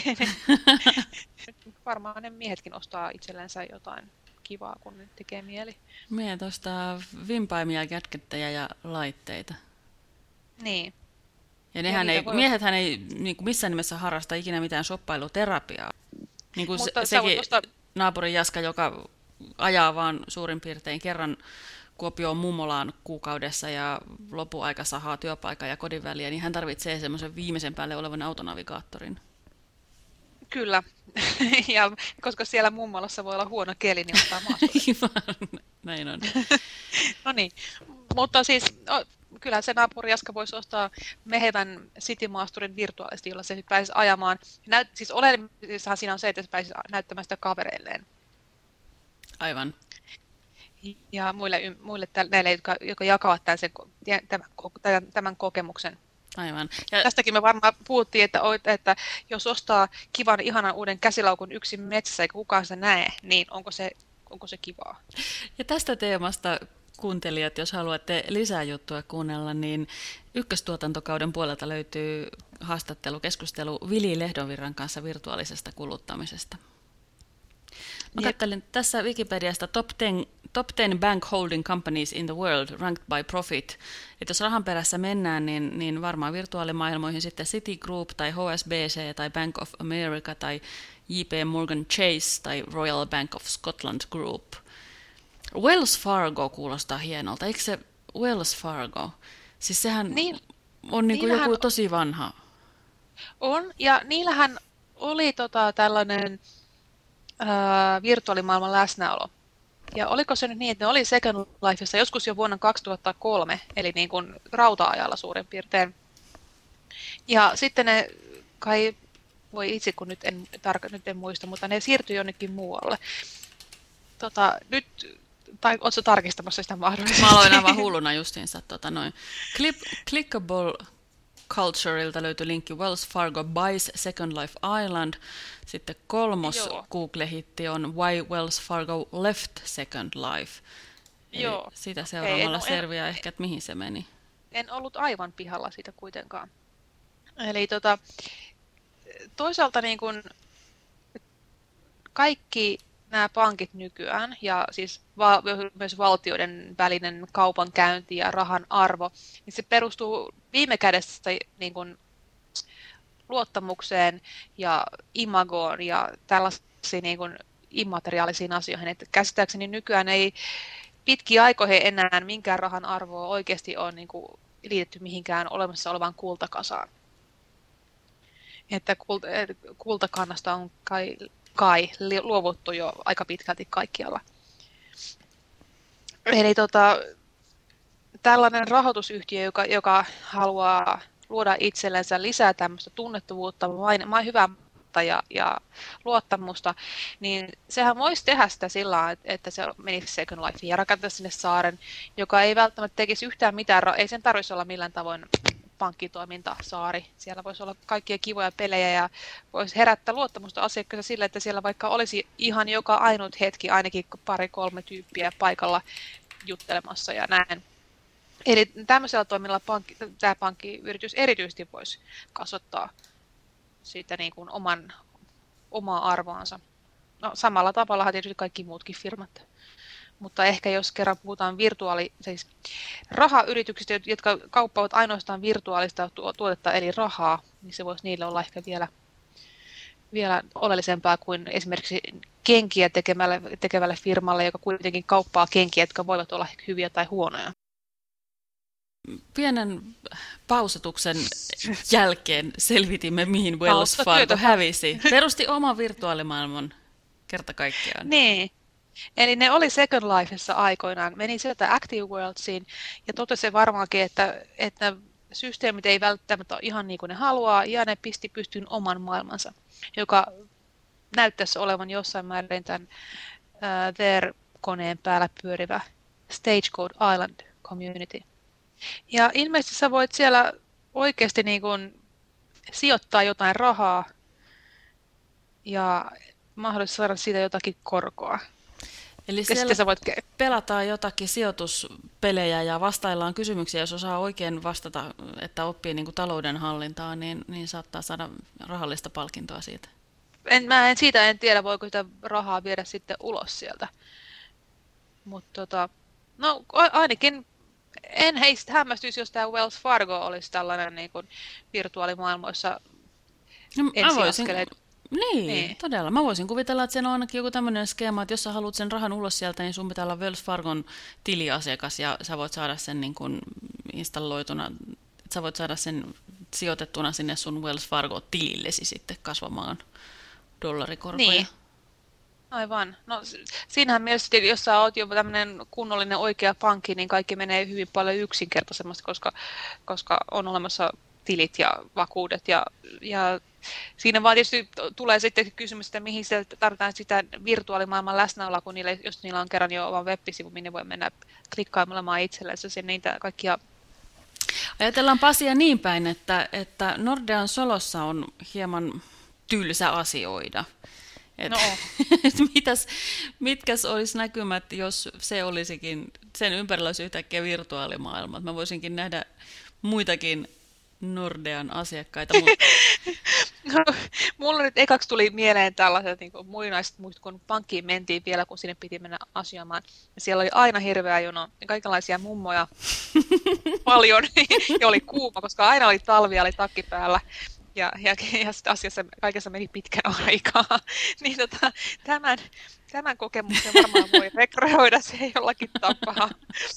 varmaan ne miehetkin ostaa itsellensä jotain kivaa, kun ne tekee mieli. Miehet ostaa vimpaimia, kätkettäjä ja laitteita. Niin. Ja, nehän ja ei, voi... miehethän ei niin kuin missään nimessä harrasta ikinä mitään shoppailuterapiaa. Niin kuin se, sekin ostaa... naapurin Jaska, joka ajaa vaan suurin piirtein kerran Kuopioon mummolaan kuukaudessa ja lopuaika sahaa työpaikan ja kodin väliä, niin hän tarvitsee semmoisen viimeisen päälle olevan autonavigaattorin. Kyllä, ja koska siellä mummolassa voi olla huono keli, niin ottaa maasturille. Näin on. No niin, mutta siis kyllä se naapuri Jaska voisi ostaa mehevän City-maasturin virtuaalisesti, jolla se pääsisi ajamaan. Näyt, siis oleellisestihan siinä on se, että se pääsisi näyttämään sitä kavereilleen. Aivan. Ja muille, muille näille, jotka, jotka jakavat tämän, sen, tämän, tämän kokemuksen. Aivan. Ja tästäkin me varmaan puhuttiin, että, että jos ostaa kivan, ihanan uuden käsilaukun yksin metsässä eikä kukaan sitä näe, niin onko se, onko se kivaa? Ja tästä teemasta kuuntelijat, jos haluatte lisää juttua kuunnella, niin ykköstuotantokauden puolelta löytyy haastattelu, keskustelu Vili Lehdonvirran kanssa virtuaalisesta kuluttamisesta. Mä katselin tässä Wikipediasta top kymmenen Top ten Bank Holding Companies in the World, ranked by profit. Että jos rahan perässä mennään, niin, niin varmaan virtuaalimaailmoihin sitten Citigroup tai H S B C tai Bank of America tai J P Morgan Chase tai Royal Bank of Scotland Group. Wells Fargo kuulostaa hienolta. Eikö se Wells Fargo? Siis sehän niin, on niin kuin joku tosi vanha. On, ja niillähän oli tota tällainen ää, virtuaalimaailman läsnäolo. Ja oliko se nyt niin, että ne oli Second Lifeissa joskus jo vuonna kaksituhattakolme, eli niin kuin rauta-ajalla suurin piirtein. Ja sitten ne kai, voi itse kun nyt en, tarka, nyt en muista, mutta ne siirtyi jonnekin muualle. Tota, nyt, tai ootko tarkistamassa sitä mahdollisesti? Mä aloin aivan hulluna justiinsa. Tota, noin. Clip, clickable Cultureilta löytyi linkki Wells Fargo buys Second Life Island. Sitten kolmos Joo. Google-hitti on Why Wells Fargo left Second Life. Joo. Sitä seuraamalla okay, selviää ehkä, että mihin se meni. En ollut aivan pihalla siitä kuitenkaan. Eli tota, toisaalta niin kun kaikki nämä pankit nykyään ja siis va- myös valtioiden välinen kaupankäynti ja rahan arvo, niin se perustuu viime kädessä niin kuin luottamukseen ja imagoon ja tällaisiin niin kuin immateriaalisiin asioihin. Että käsittääkseni nykyään ei pitkiä aikoihin enää minkään rahan arvoa oikeasti ole niin kuin liitetty mihinkään olemassa olevaan kultakasaan. Että kultakannasta on kai kai luovuttu jo aika pitkälti kaikkialla. Eli tota, tällainen rahoitusyhtiö, joka, joka haluaa luoda itsellensä lisää tämmöistä tunnettavuutta, main, main hyvää ja, ja luottamusta, niin sehän voisi tehdä sitä sillä että, että se menisi Second Lifeen ja rakentaa sinne saaren, joka ei välttämättä tekisi yhtään mitään, ei sen tarvitsisi olla millään tavoin pankkitoimintasaari. Siellä voisi olla kaikkia kivoja pelejä ja voisi herättää luottamusta asiakkaita sillä, että siellä vaikka olisi ihan joka ainut hetki ainakin pari-kolme tyyppiä paikalla juttelemassa ja näin. Eli tämmöisellä toiminnalla pankki, tämä pankkiyritys erityisesti voisi kasvattaa siitä niin kuin oman, omaa arvoansa. No, samalla tavalla tietysti kaikki muutkin firmat. Mutta ehkä jos kerran puhutaan virtuaali, siis rahayrityksistä, jotka kauppaavat ainoastaan virtuaalista tuotetta eli rahaa, niin se voisi niille olla ehkä vielä, vielä oleellisempaa kuin esimerkiksi kenkiä tekemälle, tekevälle firmalle, joka kuitenkin kauppaa kenkiä, jotka voivat olla hyviä tai huonoja. Pienen pausatuksen jälkeen selvitimme, mihin Wells Fargo hävisi. Perusti oman virtuaalimaailman kerta kaikkiaan. Niin. Eli ne oli Second Lifeissa aikoinaan, meni sieltä Active Worldsiin ja totesi varmaankin, että, että systeemit ei välttämättä ole ihan niin kuin ne haluaa ja ne pisti pystyyn oman maailmansa, joka näyttäisi olevan jossain määrin tämän uh, There-koneen päällä pyörivä Stagecode Island Community. Ja ilmeisesti sä voit siellä oikeasti niin kuin sijoittaa jotain rahaa ja mahdollisesti saada siitä jotakin korkoa. Eli siellä sä voit pelataan jotakin sijoituspelejä ja vastaillaan kysymyksiä, jos osaa oikein vastata, että oppii niin kuin taloudenhallintaa, niin, niin saattaa saada rahallista palkintoa siitä. En, mä en siitä en tiedä, voiko sitä rahaa viedä sitten ulos sieltä. Mutta tota, no ainakin en heistä hämmästyisi, jos tämä Wells Fargo olisi tällainen niin kuin virtuaalimaailmoissa no, ensiaskeleet. Niin, niin, todella. Mä voisin kuvitella, että siinä on ainakin joku tämmöinen skeema, että jos sä haluat sen rahan ulos sieltä, niin sun pitää olla Wells Fargon tiliasiakas ja sä voit saada sen niin kuin installoituna, että sä voit saada sen sijoitettuna sinne sun Wells Fargo-tilillesi sitten kasvamaan dollarikorkoja. Niin. Aivan. No siinähän mielessä, jos sä oot jo tämmöinen kunnollinen oikea pankki, niin kaikki menee hyvin paljon yksinkertaisemmasti, koska, koska on olemassa tilit ja vakuudet ja, ja siinä vaan tietysti tulee sitten kysymys, että mihin se tarvitaan sitä virtuaalimaailman läsnäoloa, kun niille, jos niillä on kerran jo oma web-sivu, minne voi mennä klikkailemaan itsellensä sen niitä kaikkia. Ajatellaan Pasia niin päin, että, että Nordean Solossa on hieman tylsä asioida. Et, no. mitäs, mitkäs olisi näkymät, jos se olisikin, sen ympärillä olisi yhtäkkiä virtuaalimaailma. Mä voisinkin nähdä muitakin Nordean asiakkaita. Mutta... Mulla nyt ekaksi tuli mieleen tällaiset niin kuin muinaiset muistot, kun pankkiin mentiin vielä, kun sinne piti mennä asioimaan. Ja siellä oli aina hirveä jono ja kaikenlaisia mummoja paljon. Ja oli kuuma, koska aina oli talvi ja oli takki päällä. Ja, ja, ja asiassa kaikessa meni pitkän aikaa. Niin tota, tämän, tämän kokemuksen varmaan voi rekrytoida se jollakin tapaa.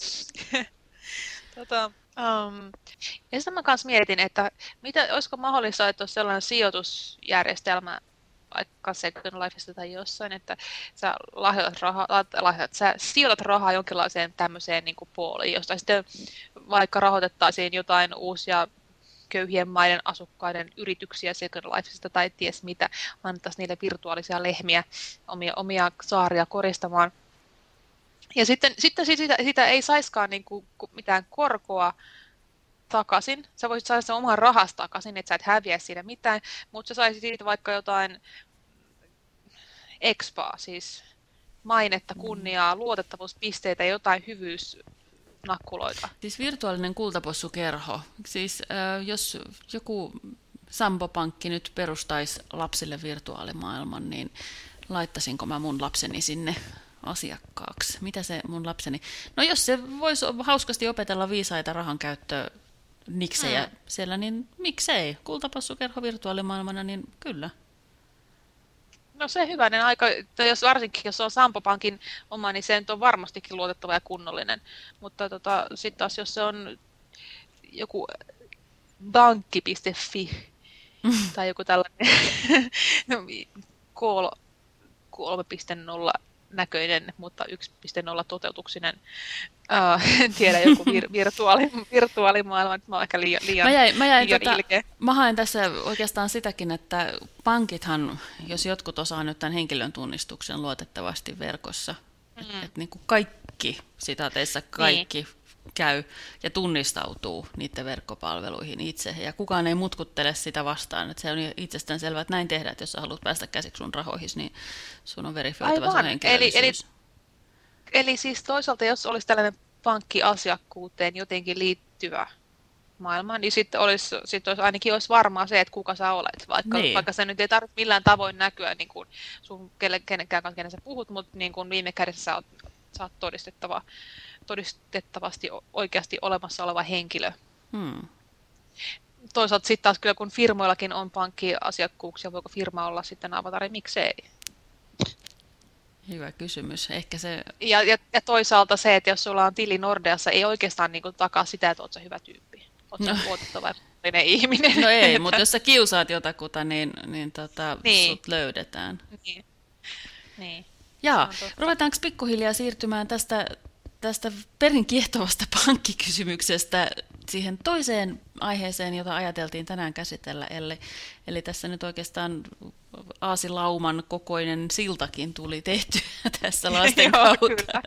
tota, um, ja sitten mä kanssa mietin, että mitä, olisiko mahdollista, että olisi sellainen sijoitusjärjestelmä vaikka Second Lifeista tai jossain, että sä, lahjoitat rahaa, lahjoitat, sä sijoitat rahaa jonkinlaiseen tämmöiseen niin kuin pooliin, josta sitten vaikka rahoitettaisiin jotain uusia köyhien maiden asukkaiden yrityksiä Second Lifeista tai ties mitä, annettaisiin niille virtuaalisia lehmiä, omia, omia saaria koristamaan. Ja sitten, sitten sitä, sitä ei saiskaan niin kuin mitään korkoa takaisin. Sä voisit saada sen oman rahasta takaisin, että sä et häviä siinä mitään, mutta sä saisit siitä vaikka jotain expaa, siis mainetta, kunniaa, luotettavuuspisteitä ja jotain hyvyysnakkuloita. Siis virtuaalinen kultapossukerho. Siis äh, jos joku Sampo-pankki nyt perustaisi lapsille virtuaalimaailman, niin laittaisinko mä mun lapseni sinne asiakkaaksi? Mitä se mun lapseni... No jos se voisi hauskasti opetella viisaita rahankäyttöä niksejä hmm. siellä, niin miksei? Kultapassukerho virtuaalimaailmana, niin kyllä. No se hyvänen aika, jos varsinkin jos on Sampo-pankin oma, niin se nyt on varmastikin luotettava ja kunnollinen. Mutta tota, sitten taas jos se on joku bankki piste fi tai joku tällainen kolme piste nolla näköinen, mutta yksi piste nolla toteutuksinen. Uh, en tiedä, joku vir- virtuaali, virtuaalimaailma, mä oon ehkä liian, liian, mä jäin, mä jäin liian tota, ilkeä. Mä haen tässä oikeastaan sitäkin, että pankithan, jos jotkut osaa nyt tämän henkilön tunnistuksen luotettavasti verkossa, mm. että et niin kuin kaikki, sitaateissa kaikki, niin. käy ja tunnistautuu niiden verkkopalveluihin itse, ja kukaan ei mutkuttele sitä vastaan, että se on itsestään selvää, että näin tehdään, että jos sä haluat päästä käsiksi sun rahoihin, niin sun on verifioitava sun henkilöllisyys. Eli, eli, eli siis toisaalta, jos olisi tällainen pankkiasiakkuuteen jotenkin liittyvä maailma, niin sitten olisi, sit olisi ainakin olisi varmaa se, että kuka sä olet, vaikka, niin. vaikka se nyt ei tarvitse millään tavoin näkyä niin kuin sun kenenkään kanssa, kenen sä puhut, mutta niin kuin viime kädessä sä oot, sä oot todistettava todistettavasti oikeasti olemassa oleva henkilö. Hmm. Toisaalta sitten taas kyllä, kun firmoillakin on pankkiasiakkuuksia, voiko firma olla sitten avatari, miksei? Hyvä kysymys. Ehkä se... ja, ja, ja toisaalta se, että jos sulla on tili Nordeassa, ei oikeastaan niin kuin takaa sitä, että oot sä hyvä tyyppi. Oot sä no. luotettava ja ihminen. No ei, mutta jos sä kiusaat jotakuta, niin, niin, tota, niin. sut löydetään. Niin. niin. Jaa, ruvetaanko pikkuhiljaa siirtymään tästä... tästä perin kiehtovasta pankkikysymyksestä siihen toiseen aiheeseen, jota ajateltiin tänään käsitellä, eli, eli tässä nyt oikeastaan aasilauman kokoinen siltakin tuli tehty tässä lasten kautta.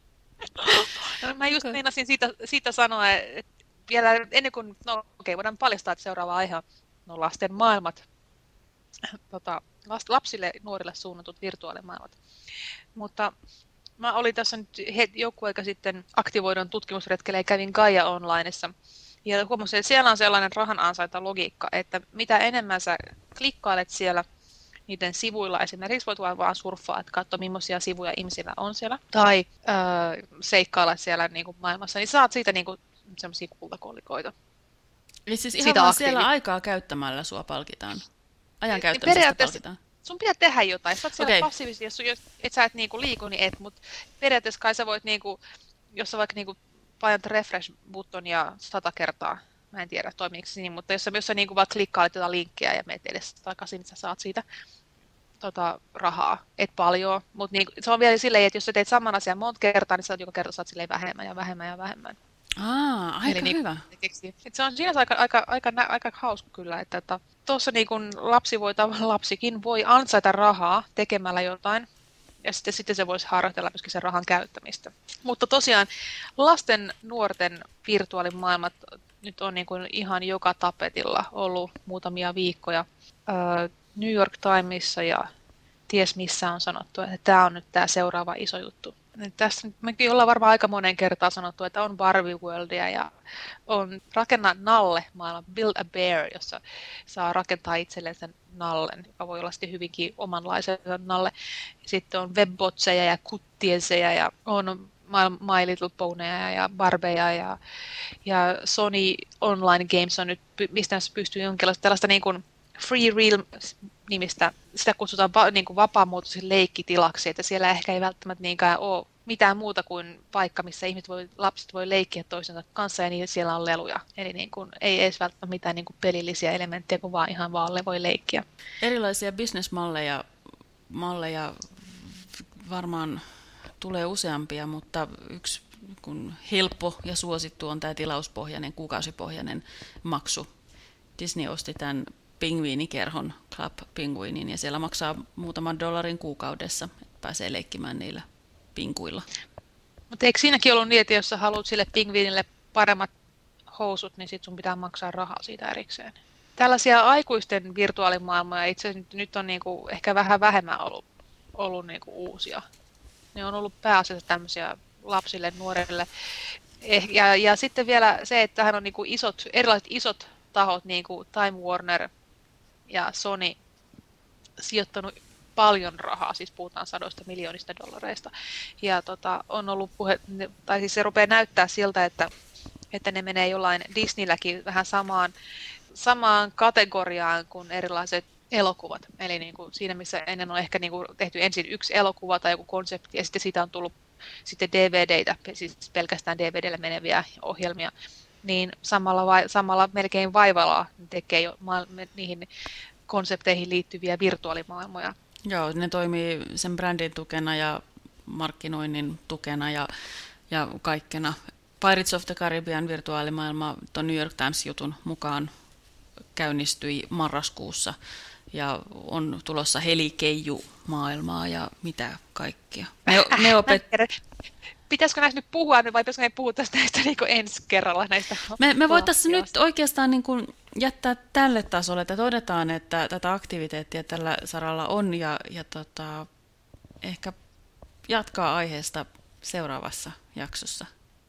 No, mä just meinasin siitä, siitä sanoa, että vielä ennen kuin, no okei, okay, voidaan paljastaa, että seuraava aihe on no, lasten maailmat, tota, lapsille nuorille suunnatut virtuaalimaailmat, mutta mä olin tässä nyt joku aika sitten aktivoidun tutkimusretkelle ja kävin Gaia Onlineissa. Ja huomasin, että siellä on sellainen rahan ansaita logiikka, että mitä enemmän sä klikkailet siellä niiden sivuilla, esimerkiksi voit vaan surffaa, että katso millaisia sivuja ihmisillä on siellä, tai äh, seikkailla siellä niin kuin maailmassa, niin saat siitä niin kuin semmoisia kultakollikoita. Eli siis ihan vaan siellä aikaa käyttämällä sua palkitaan? Ajan käyttämisestä palkitaan? Sun pitää tehdä jotain. Sä oot siellä okay. passiivisesti, jos, jos et sä et niinku liiku, niin et, mutta periaatteessa kai sä voit, niinku, jos sä vaikka niinku painat refresh-buttonia sata kertaa, mä en tiedä toimiiko se niin, mutta jos sä, jos sä niinku vaikka klikkailet jotain linkkiä ja meet edes takaisin, niin sä saat siitä tota, rahaa. Et paljon, mutta niinku, se on vielä silleen, että jos sä teet saman asian monta kertaa, niin sä joka kerta saat silleen vähemmän ja vähemmän ja vähemmän. Aa, aika Eli, hyvä. Niin, se on siinä aika, aika, aika, aika hauska kyllä, että tuossa niin kun lapsi voi, lapsikin voi ansaita rahaa tekemällä jotain, ja sitten, sitten se voisi harjoitella myöskin sen rahan käyttämistä. Mutta tosiaan lasten, nuorten virtuaalimaailmat nyt on niin kuin ihan joka tapetilla ollut muutamia viikkoja. New York Timesissa ja ties missä on sanottu, että tämä on nyt tämä seuraava iso juttu. Nyt tässä nyt mekin ollaan varmaan aika monen kertaa sanottu, että on Barbie Worldia ja on Rakenna nalle maailma, Build a Bear, jossa saa rakentaa itselleen sen nallen, joka voi olla sitten hyvinkin omanlaisensa nalle. Sitten on webbotseja ja kuttieseja ja on My Little Ponyja ja Barbeja ja, ja Sony Online Games on nyt, mistä pystyy jonkinlaista tällaista niin kuin Free Realm-nimistä, sitä kutsutaan va, niin kuin vapaamuotoisen leikkitilaksi, että siellä ehkä ei välttämättä niinkään ole mitään muuta kuin paikka, missä ihmiset voi, lapset voi leikkiä toisensa kanssa ja niin siellä on leluja. Eli niin kuin, ei edes välttämättä mitään niin kuin pelillisiä elementtejä, kun vaan ihan vaan voi leikkiä. Erilaisia bisnesmalleja malleja varmaan tulee useampia, mutta yksi kun helppo ja suosittu on tämä tilauspohjainen, kuukausipohjainen maksu. Disney osti tämän pingviinikerhon Club Penguinin ja siellä maksaa muutaman dollarin kuukaudessa, että pääsee leikkimään niillä pinkuilla. Mutta eikö siinäkin ollut niin, että jos sä haluat sille pingviinille paremmat housut, niin sit sun pitää maksaa rahaa siitä erikseen? Tällaisia aikuisten virtuaalimaailmoja itse asiassa nyt on niinku ehkä vähän vähemmän ollut, ollut niinku uusia. Ne on ollut pääasiassa tämmöisiä lapsille, nuorille. Ja, ja sitten vielä se, että tähän on niinku isot, erilaiset isot tahot, niin kuin Time Warner ja Sony, sijoittanut paljon rahaa, siis puhutaan sadoista miljoonista dollareista. Ja tota, on ollut puhe, tai siis se rupeaa näyttää siltä, että, että ne menee jollain Disneylläkin vähän samaan, samaan kategoriaan kuin erilaiset elokuvat. Eli niin kuin siinä, missä ennen on ehkä niin kuin tehty ensin yksi elokuva tai joku konsepti, ja sitten siitä on tullut sitten D V D:tä, siis pelkästään D V D:lle meneviä ohjelmia, niin samalla, vai, samalla melkein vaivalla tekee jo ma- niihin konsepteihin liittyviä virtuaalimaailmoja. Joo, ne toimii sen brändin tukena ja markkinoinnin tukena ja, ja kaikkena. Pirates of the Caribbean virtuaalimaailma tuon New York Times-jutun mukaan käynnistyi marraskuussa ja on tulossa Helikeiju-maailmaa ja mitä kaikkea. Ne, ne opet... Pitäisikö näistä nyt puhua vai pitäisikö ne puhua tästä näistä niin ensi kerralla näistä? Me, me voitaisiin nyt oikeastaan niin kuin jättää tälle tasolle, että todetaan, että tätä aktiviteettia tällä saralla on ja, ja tota, ehkä jatkaa aiheesta seuraavassa jaksossa.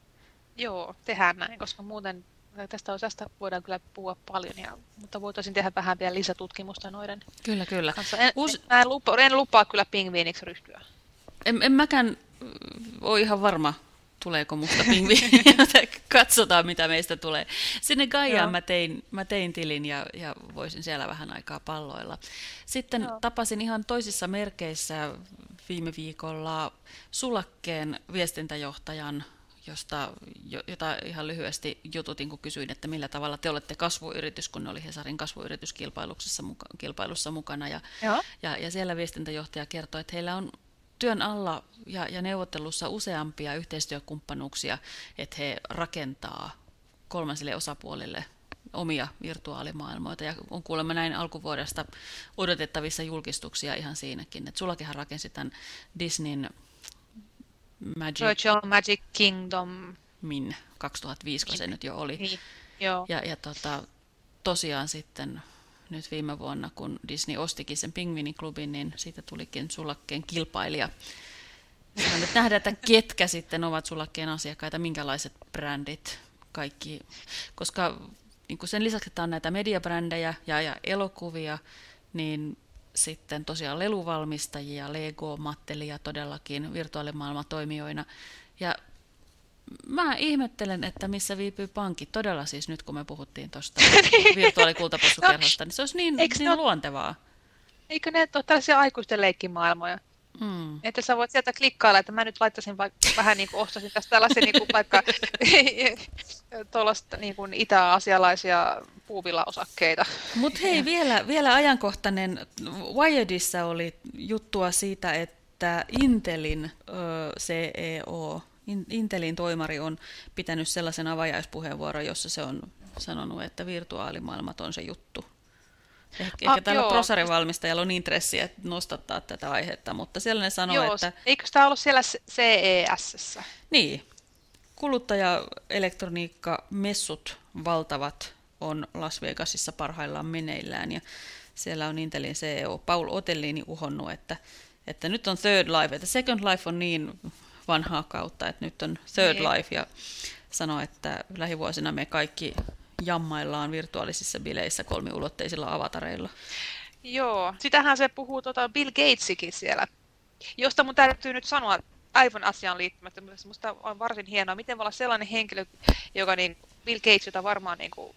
Joo, tehdään näin, koska muuten tästä osasta voidaan kyllä puhua paljon, ja, mutta voitaisiin tehdä vähän vielä lisätutkimusta noiden kyllä, kyllä. kanssa. En, Uus... en, lupaa, en lupaa kyllä pingviiniksi ryhtyä. En, en mäkään ole ihan varma, tuleeko musta pingviini. Katsotaan, mitä meistä tulee. Sinne Gaiaan mä tein, mä tein tilin ja, ja voisin siellä vähän aikaa palloilla. Sitten Joo. tapasin ihan toisissa merkeissä viime viikolla Sulakkeen viestintäjohtajan, josta, jota ihan lyhyesti jututin, kun kysyin, että millä tavalla te olette kasvuyritys, kun ne oli Hesarin kasvuyrityskilpailussa muka, kilpailussa mukana. Ja, ja, ja siellä viestintäjohtaja kertoi, että heillä on työn alla ja, ja neuvottelussa useampia yhteistyökumppanuuksia, että he rakentaa kolmansille osapuolille omia virtuaalimaailmoita. Ja on kuulemma näin alkuvuodesta odotettavissa julkistuksia ihan siinäkin. Et Sulakehan rakensi tämän Disneyn Magic, Virtual Magic Kingdom. Min kaksituhattaviisi, kun se nyt jo oli. Niin, joo. Ja, ja tota, tosiaan sitten nyt viime vuonna, kun Disney ostikin sen Pingviiniklubin, niin siitä tulikin Sulakkeen kilpailija. Ja nyt nähdään, että ketkä sitten ovat Sulakkeen asiakkaita, minkälaiset brändit, kaikki. Koska niin kuin sen lisäksi, että on näitä mediabrändejä ja, ja elokuvia, niin sitten tosiaan leluvalmistajia, Lego, Mattelia todellakin virtuaalimaailmatoimijoina. Ja mä ihmettelen, että missä viipyy pankit. Todella siis nyt, kun me puhuttiin tuosta virtuaalikultapossukerhosta, niin se olisi niin, niin ne luontevaa. Eikö ne ole tällaisia aikuisten leikkimaailmoja? Hmm. Että sä voit sieltä klikkailla, että mä nyt laittaisin vaikka vähän niin kuin ostaisin tästä tällaisen niin kuin vaikka tuollaista niin kuin itä-asialaisia puuvillaosakkeita. Mutta hei, vielä, vielä ajankohtainen. Wiredissa oli juttua siitä, että Intelin ö, C E O, Intelin toimari on pitänyt sellaisen avajaispuheenvuoron, jossa se on sanonut, että virtuaalimaailmat on se juttu. Ehkä, ah, ehkä tällä prosarivalmistajalla on intressiä nostattaa tätä aihetta, mutta siellä ne sanoo, joo, että... Eikö tämä ollut siellä C E S:ssä? Niin. Kuluttajaelektroniikkamessut valtavat on Las Vegasissa parhaillaan meneillään, ja siellä on Intelin C E O Paul Otellini uhonnut, että, että nyt on Third Life, että Second Life on niin vanhaa kautta, että nyt on Third Niin. Life ja sanoo, että lähivuosina me kaikki jammaillaan virtuaalisissa bileissä kolmiulotteisilla avatareilla. Joo, sitähän se puhuu tota Bill Gatesikin siellä, josta mun täytyy nyt sanoa aivan asiaan liittymättä, mutta musta on varsin hienoa, miten voi olla sellainen henkilö, joka niin, Bill Gates, jota varmaan niin kuin,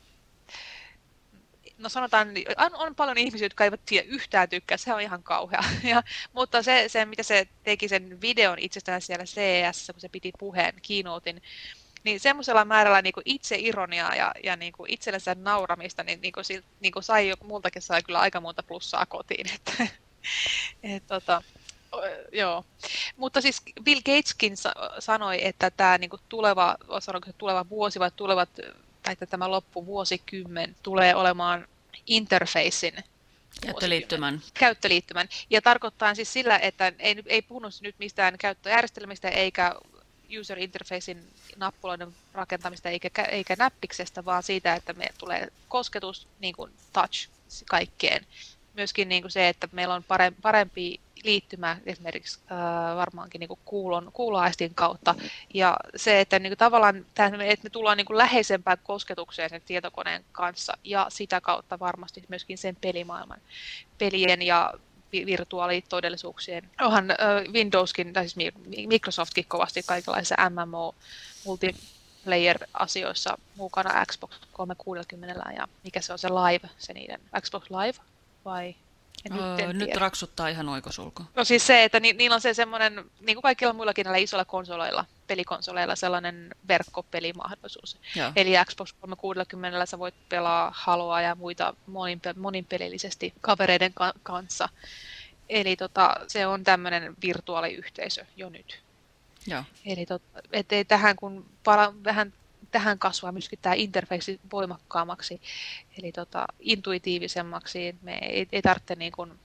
no sanotaan, on, on paljon ihmisiä, jotka eivät tiedä yhtään tykkää, se on ihan kauhea. Ja, mutta se, se, mitä se teki sen videon itsestään siellä C E S, kun se piti puheen, keynotein, niin semmoisella määrällä niin kuin itse ironiaa ja, ja niin kuin itsellensä nauramista, niin, niin, kuin, niin kuin sai, multakin sai kyllä aika monta plussaa kotiin. Että, et, tota, joo. Mutta siis Bill Gateskin sanoi, että tämä niin kuin tuleva, sanoinko se tuleva vuosi vai tulevat, tai että tämä loppuvuosikymmen tulee olemaan interfacein Käyttöliittymän. Käyttöliittymän. Ja tarkoittaa siis sillä, että ei, ei puhunut nyt mistään käyttöjärjestelmistä eikä user interfacein nappuloiden rakentamista eikä, eikä näppiksestä, vaan siitä, että meillä tulee kosketus, niin kuin touch kaikkeen. Myöskin niin kuin se, että meillä on parempi liittymä esimerkiksi äh, varmaankin niin kuin kuulon, kuuloaistin kautta. Ja se, että niin kuin tavallaan että me tullaan niin kuin läheisempään kosketukseen sen tietokoneen kanssa ja sitä kautta varmasti myöskin sen pelimaailman, pelien ja virtuaalitodellisuuksien. Onhan äh, Windowskin, tai siis Microsoftkin kovasti kaikenlaisissa M M O multiplayer-asioissa mukana Xbox kolmesataakuusikymmentä ja mikä se on se Live, se niiden Xbox Live vai? Öö, nyt nyt raksuttaa ihan oikosulku. No siis se, että ni, niillä on se semmoinen, niin kuin kaikilla muillakin näillä isoilla konsoleilla, pelikonsoleilla, sellainen verkkopelimahdollisuus. Joo. Eli Xbox kolmesataakuusikymmentä sä voit pelaa Haloa ja muita monin, moninpelillisesti kavereiden ka- kanssa. Eli tota, se on tämmöinen virtuaaliyhteisö jo nyt. Joo. Eli tot, ettei tähän kun pala, vähän tähän kasvaa myöskin tämä interface voimakkaammaksi, eli tota, intuitiivisemmaksi. Me ei, ei tarvitse niin kuin,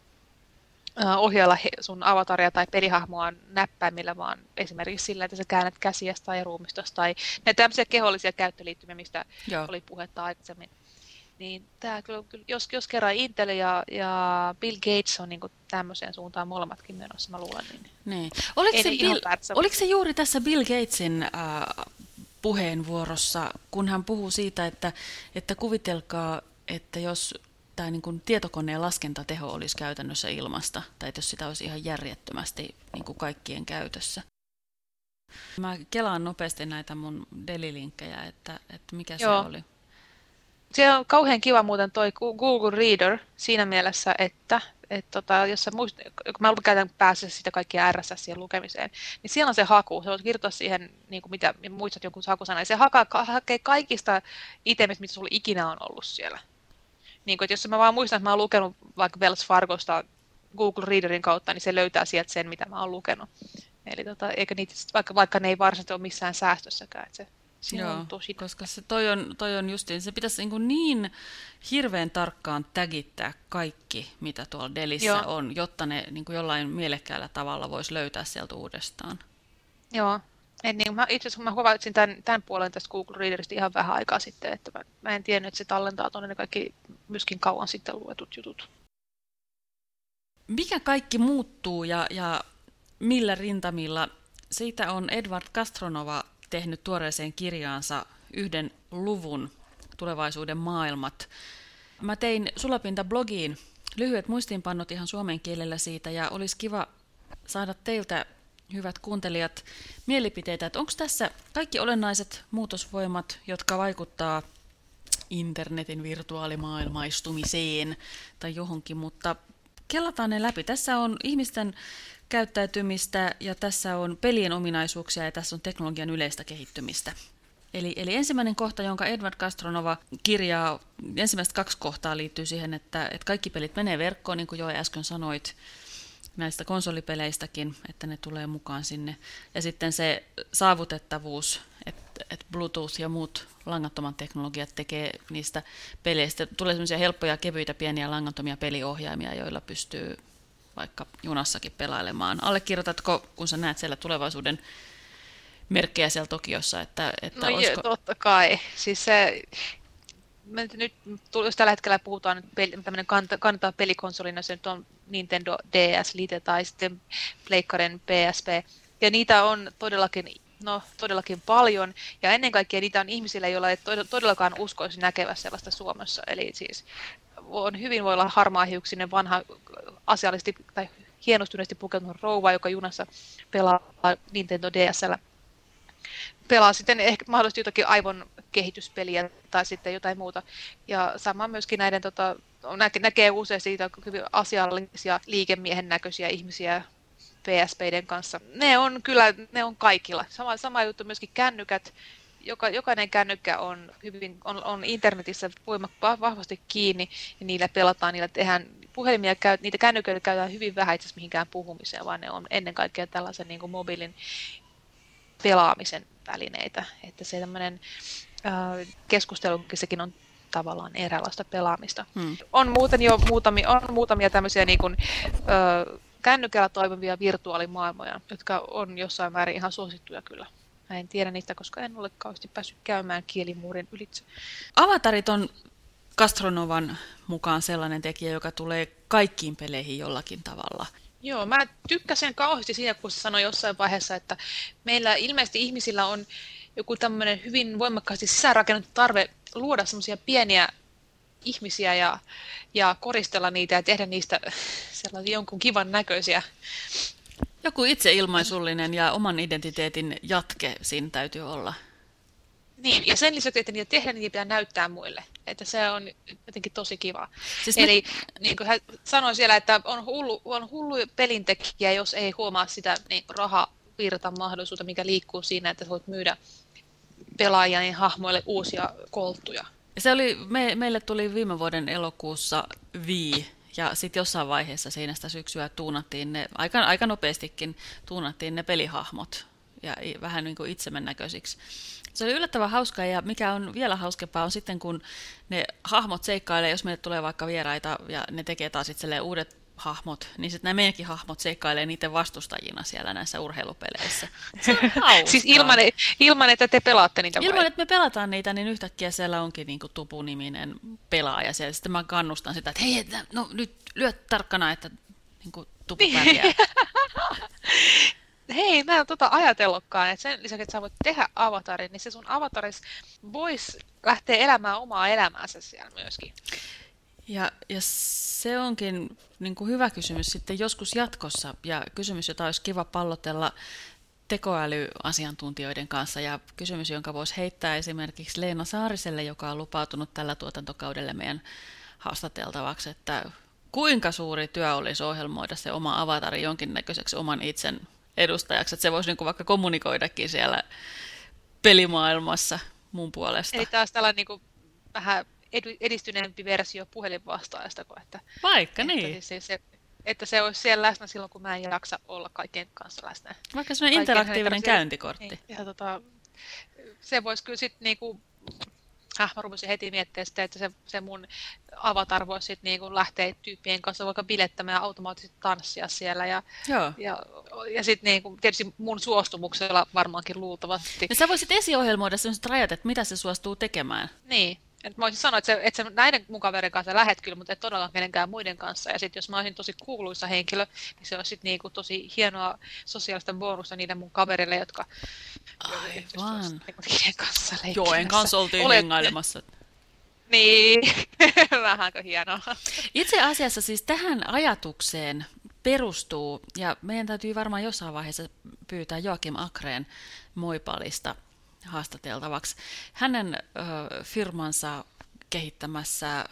uh, ohjailla sun avataria tai pelihahmoa näppäimillä, vaan esimerkiksi sillä, että sä käännät käsiästä tai ruumistosta tai näitä tämmöisiä kehollisia käyttöliittymiä, mistä Joo. oli puhetta aikaisemmin. Niin tää kyllä, jos, jos kerran Intel ja, ja Bill Gates on niin kuin tämmöiseen suuntaan molemmatkin menossa, mä luulen. Niin, niin. Oliko, se Bill, oliko se juuri tässä Bill Gatesin äh, puheenvuorossa, kun hän puhuu siitä, että, että kuvitelkaa, että jos tämä niin kuin tietokoneen laskentateho olisi käytännössä ilmasta, tai että jos sitä olisi ihan järjettömästi niin kuin kaikkien käytössä. Mä kelaan nopeasti näitä mun Deli-linkkejä, että, että mikä Joo. se oli. Se on kauhean kiva muuten toi Google Reader siinä mielessä, että et tota, jos sä muist, kun mä käytän päässä sitä kaikkia R S S:ien lukemiseen, niin siellä on se haku. Sä voit kirjoittaa siihen, niin kuin mitä muistat jonkun hakusanan, ja se haka, hakee kaikista itemistä, mitä sulla ikinä on ollut siellä. Niin kuin, että jos mä vaan muistan, että mä oon lukenut vaikka Wells Fargosta Google Readerin kautta, niin se löytää sieltä sen, mitä mä oon lukenut. Eli tota, eikä niitä, vaikka, vaikka ne ei varsinaisesti ole missään säästössäkään, että se Joo, on tosi koska se toi on, toi on justiin, se pitäisi niin, niin hirveän tarkkaan tagittää kaikki, mitä tuolla Delissä Joo. on, jotta ne niin jollain mielekkäällä tavalla voisi löytää sieltä uudestaan. Joo, en, niin, mä, itse asiassa mä havaitsin tämän, tämän puolen tästä Google Readerista ihan vähän aikaa sitten, että mä, mä en tiennyt, että se tallentaa tuonne ne kaikki myöskin kauan sitten luetut jutut. Mikä kaikki muuttuu ja, ja millä rintamilla? Siitä on Edward Castronova tehnyt tuoreeseen kirjaansa yhden luvun tulevaisuuden maailmat. Mä tein Sulapinta-blogiin lyhyet muistiinpannot ihan suomen kielellä siitä, ja olisi kiva saada teiltä, hyvät kuuntelijat, mielipiteitä, että onko tässä kaikki olennaiset muutosvoimat, jotka vaikuttaa internetin virtuaalimaailmaistumiseen tai johonkin, mutta kellataan ne läpi. Tässä on ihmisten käyttäytymistä ja tässä on pelien ominaisuuksia ja tässä on teknologian yleistä kehittymistä. Eli, eli ensimmäinen kohta, jonka Edward Castronova kirjaa, ensimmäiset kaksi kohtaa liittyy siihen, että, että kaikki pelit menee verkkoon, niin kuin jo äsken sanoit näistä konsolipeleistäkin, että ne tulee mukaan sinne. Ja sitten se saavutettavuus, että, että Bluetooth ja muut langattoman teknologiat tekee niistä peleistä. Tulee sellaisia helppoja, kevyitä, pieniä langattomia peliohjaimia, joilla pystyy vaikka junassakin pelailemaan. Allekirjoitatko, kun sä näet siellä tulevaisuuden merkkejä siellä Tokiossa, että, että no olisiko... joo, totta kai. Siis se, nyt, jos tällä hetkellä puhutaan nyt peli, tämmöinen kannattaa pelikonsolina, se nyt on Nintendo D S Lite tai sitten Pleikkarin P S P, Ja niitä on todellakin, no, todellakin paljon. Ja ennen kaikkea niitä on ihmisillä, joilla ei todellakaan uskoisi näkevä sellaista Suomessa. Eli siis on hyvin voi olla harmaahiuksinen vanha asiallisesti tai hienostuneesti pukeutunut rouva, joka junassa pelaa Nintendo D S L. Pelaa sitten ehkä mahdollisesti jotakin aivon kehityspeliä tai sitten jotain muuta. Ja sama myöskin näiden, tota, näkee usein siitä hyvin asiallisia liikemiehen näköisiä ihmisiä P S P:den kanssa. Ne on kyllä, ne on kaikilla. Sama, sama juttu myöskin kännykät. Joka, jokainen kännykkä on, hyvin, on, on internetissä voimakkaasti vahvasti kiinni ja niillä pelataan, niillä tehdään puhelimia, niitä kännyköitä käytetään hyvin vähän itse asiassa mihinkään puhumiseen, vaan ne on ennen kaikkea tällaisen niin kuin mobiilin pelaamisen välineitä. Että se tämmöinen äh, keskustelukin sekin on tavallaan eräänlaista pelaamista. Hmm. On muuten jo muutamia, on muutamia tämmöisiä niin kuin, äh, kännykällä toimivia virtuaalimaailmoja, jotka on jossain määrin ihan suosittuja kyllä. Mä en tiedä niitä, koska en ole kauheasti päässyt käymään kielimuurin ylitse. Avatarit on Castronovan mukaan sellainen tekijä, joka tulee kaikkiin peleihin jollakin tavalla. Joo, mä tykkäsin kauheasti siinä, kun se sanoi jossain vaiheessa, että meillä ilmeisesti ihmisillä on joku tämmöinen hyvin voimakkaasti sisäänrakennettu tarve luoda semmoisia pieniä ihmisiä ja, ja koristella niitä ja tehdä niistä sellaisia jonkun kivan näköisiä. Joku itseilmaisullinen ja oman identiteetin jatke siinä täytyy olla. Niin, ja sen lisäksi, että niitä tehdään, niin niitä pitää näyttää muille. Että se on jotenkin tosi kiva. Siis Eli ne... niin kuin hän sanoi siellä, että on hullu, on hullu pelintekijä, jos ei huomaa sitä niin rahavirtan mahdollisuutta, mikä liikkuu siinä, että voit myydä pelaajien hahmoille uusia kolttuja. Se oli, me, meille tuli viime vuoden elokuussa Wii. Ja sitten jossain vaiheessa siinä sitä syksyä tuunattiin ne, aika, aika nopeastikin tuunattiin ne pelihahmot ja vähän niin kuin itsemme näköisiksi. Se oli yllättävän hauskaa ja mikä on vielä hauskempaa on sitten, kun ne hahmot seikkailee, jos meille tulee vaikka vieraita ja ne tekee taas itselleen uudet hahmot, niin sitten nämä meidänkin hahmot seikkailee niiden vastustajina siellä näissä urheilupeleissä. Se on hauskaa. Siis ilman, ilman, että te pelaatte niitä vai? Ilman, että me pelataan niitä, niin yhtäkkiä siellä onkin niin kuin Tupu-niminen pelaaja siellä. Sitten mä kannustan sitä, että hei, no nyt lyö tarkkana, että niin kuin Tupu pärjää. Hei, mä en tota ajatellutkaan, että sen lisäksi, että sä voit tehdä avatarin, niin se sun avataris voisi lähteä elämään omaa elämäänsä siellä myöskin. Ja, ja se onkin niin kuin hyvä kysymys sitten joskus jatkossa, ja kysymys, jota olisi kiva pallotella tekoälyasiantuntijoiden kanssa, ja kysymys, jonka voisi heittää esimerkiksi Leena Saariselle, joka on lupautunut tällä tuotantokaudella meidän haastateltavaksi, että kuinka suuri työ olisi ohjelmoida se oma avatari jonkinnäköiseksi oman itsen edustajaksi, että se voisi niin kuin vaikka kommunikoidakin siellä pelimaailmassa mun puolesta. Eli taas tällainen niin kuin vähän edistyneempi versio puhelinvastaajasta, että, vaikka että niin. Se, se, että se olisi siellä läsnä silloin, kun mä en jaksa olla kaikkien kanssa läsnä. Vaikka sellainen interaktiivinen käyntikortti. Niin, ja tota, se voisi kyllä sitten niinku, äh, mä rupesin heti miettimään sitä, että se, se mun avatar voisi sitten niinku lähteä tyyppien kanssa vaikka bilettämään ja automaattisesti tanssia siellä. Ja, Joo. ja, ja sitten niinku, tietysti mun suostumuksella varmaankin luultavasti. Ja sä voisit esiohjelmoida sellaiset rajat, että mitä se suostuu tekemään. Niin. Et mä voisin sanoa, että, se, että se näiden mun kaverin kanssa lähet kyllä, mutta et todellakaan kenenkään muiden kanssa. Ja sitten jos mä olisin tosi kuuluisa henkilö, niin se olisi sit niinku tosi hienoa sosiaalista bonusta niiden mun kaverille, jotka aivan niiden kanssa leikkimässä. Joen kanssa oltiin Olet... hengailemassa. Niin, vähänkö hienoa. Itse asiassa siis tähän ajatukseen perustuu, ja meidän täytyy varmaan jossain vaiheessa pyytää Joakim Akreen Moipalista haastateltavaksi. Hänen ö, firmansa kehittämässä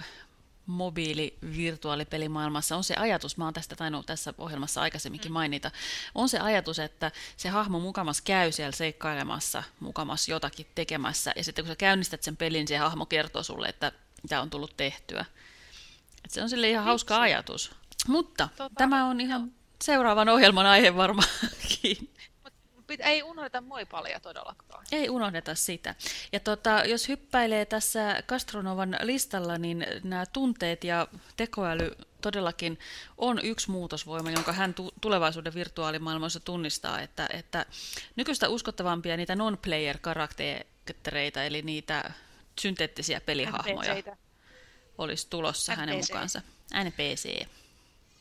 mobiili-virtuaalipelimaailmassa on se ajatus, mä oon tästä tainnut tässä ohjelmassa aikaisemminkin mainita, on se ajatus, että se hahmo mukamas käy siellä seikkailemassa, mukamas jotakin tekemässä, ja sitten kun sä käynnistät sen pelin, se hahmo kertoo sulle, että mitä on tullut tehtyä. Et se on sille ihan hauska Itse. ajatus. Mutta tota, tämä on ihan no. seuraavan ohjelman aihe varmaankin. Ei unohdeta Moipalia todellakaan. Ei unohdeta sitä. Ja tota, jos hyppäilee tässä Castronovan listalla, niin nämä tunteet ja tekoäly todellakin on yksi muutosvoima, jonka hän tu- tulevaisuuden virtuaalimaailmassa tunnistaa, että, että nykyistä uskottavampia niitä non-player-karaktereita, eli niitä synteettisiä pelihahmoja, N P C:itä olisi tulossa N P C. Hänen mukaansa. N P C.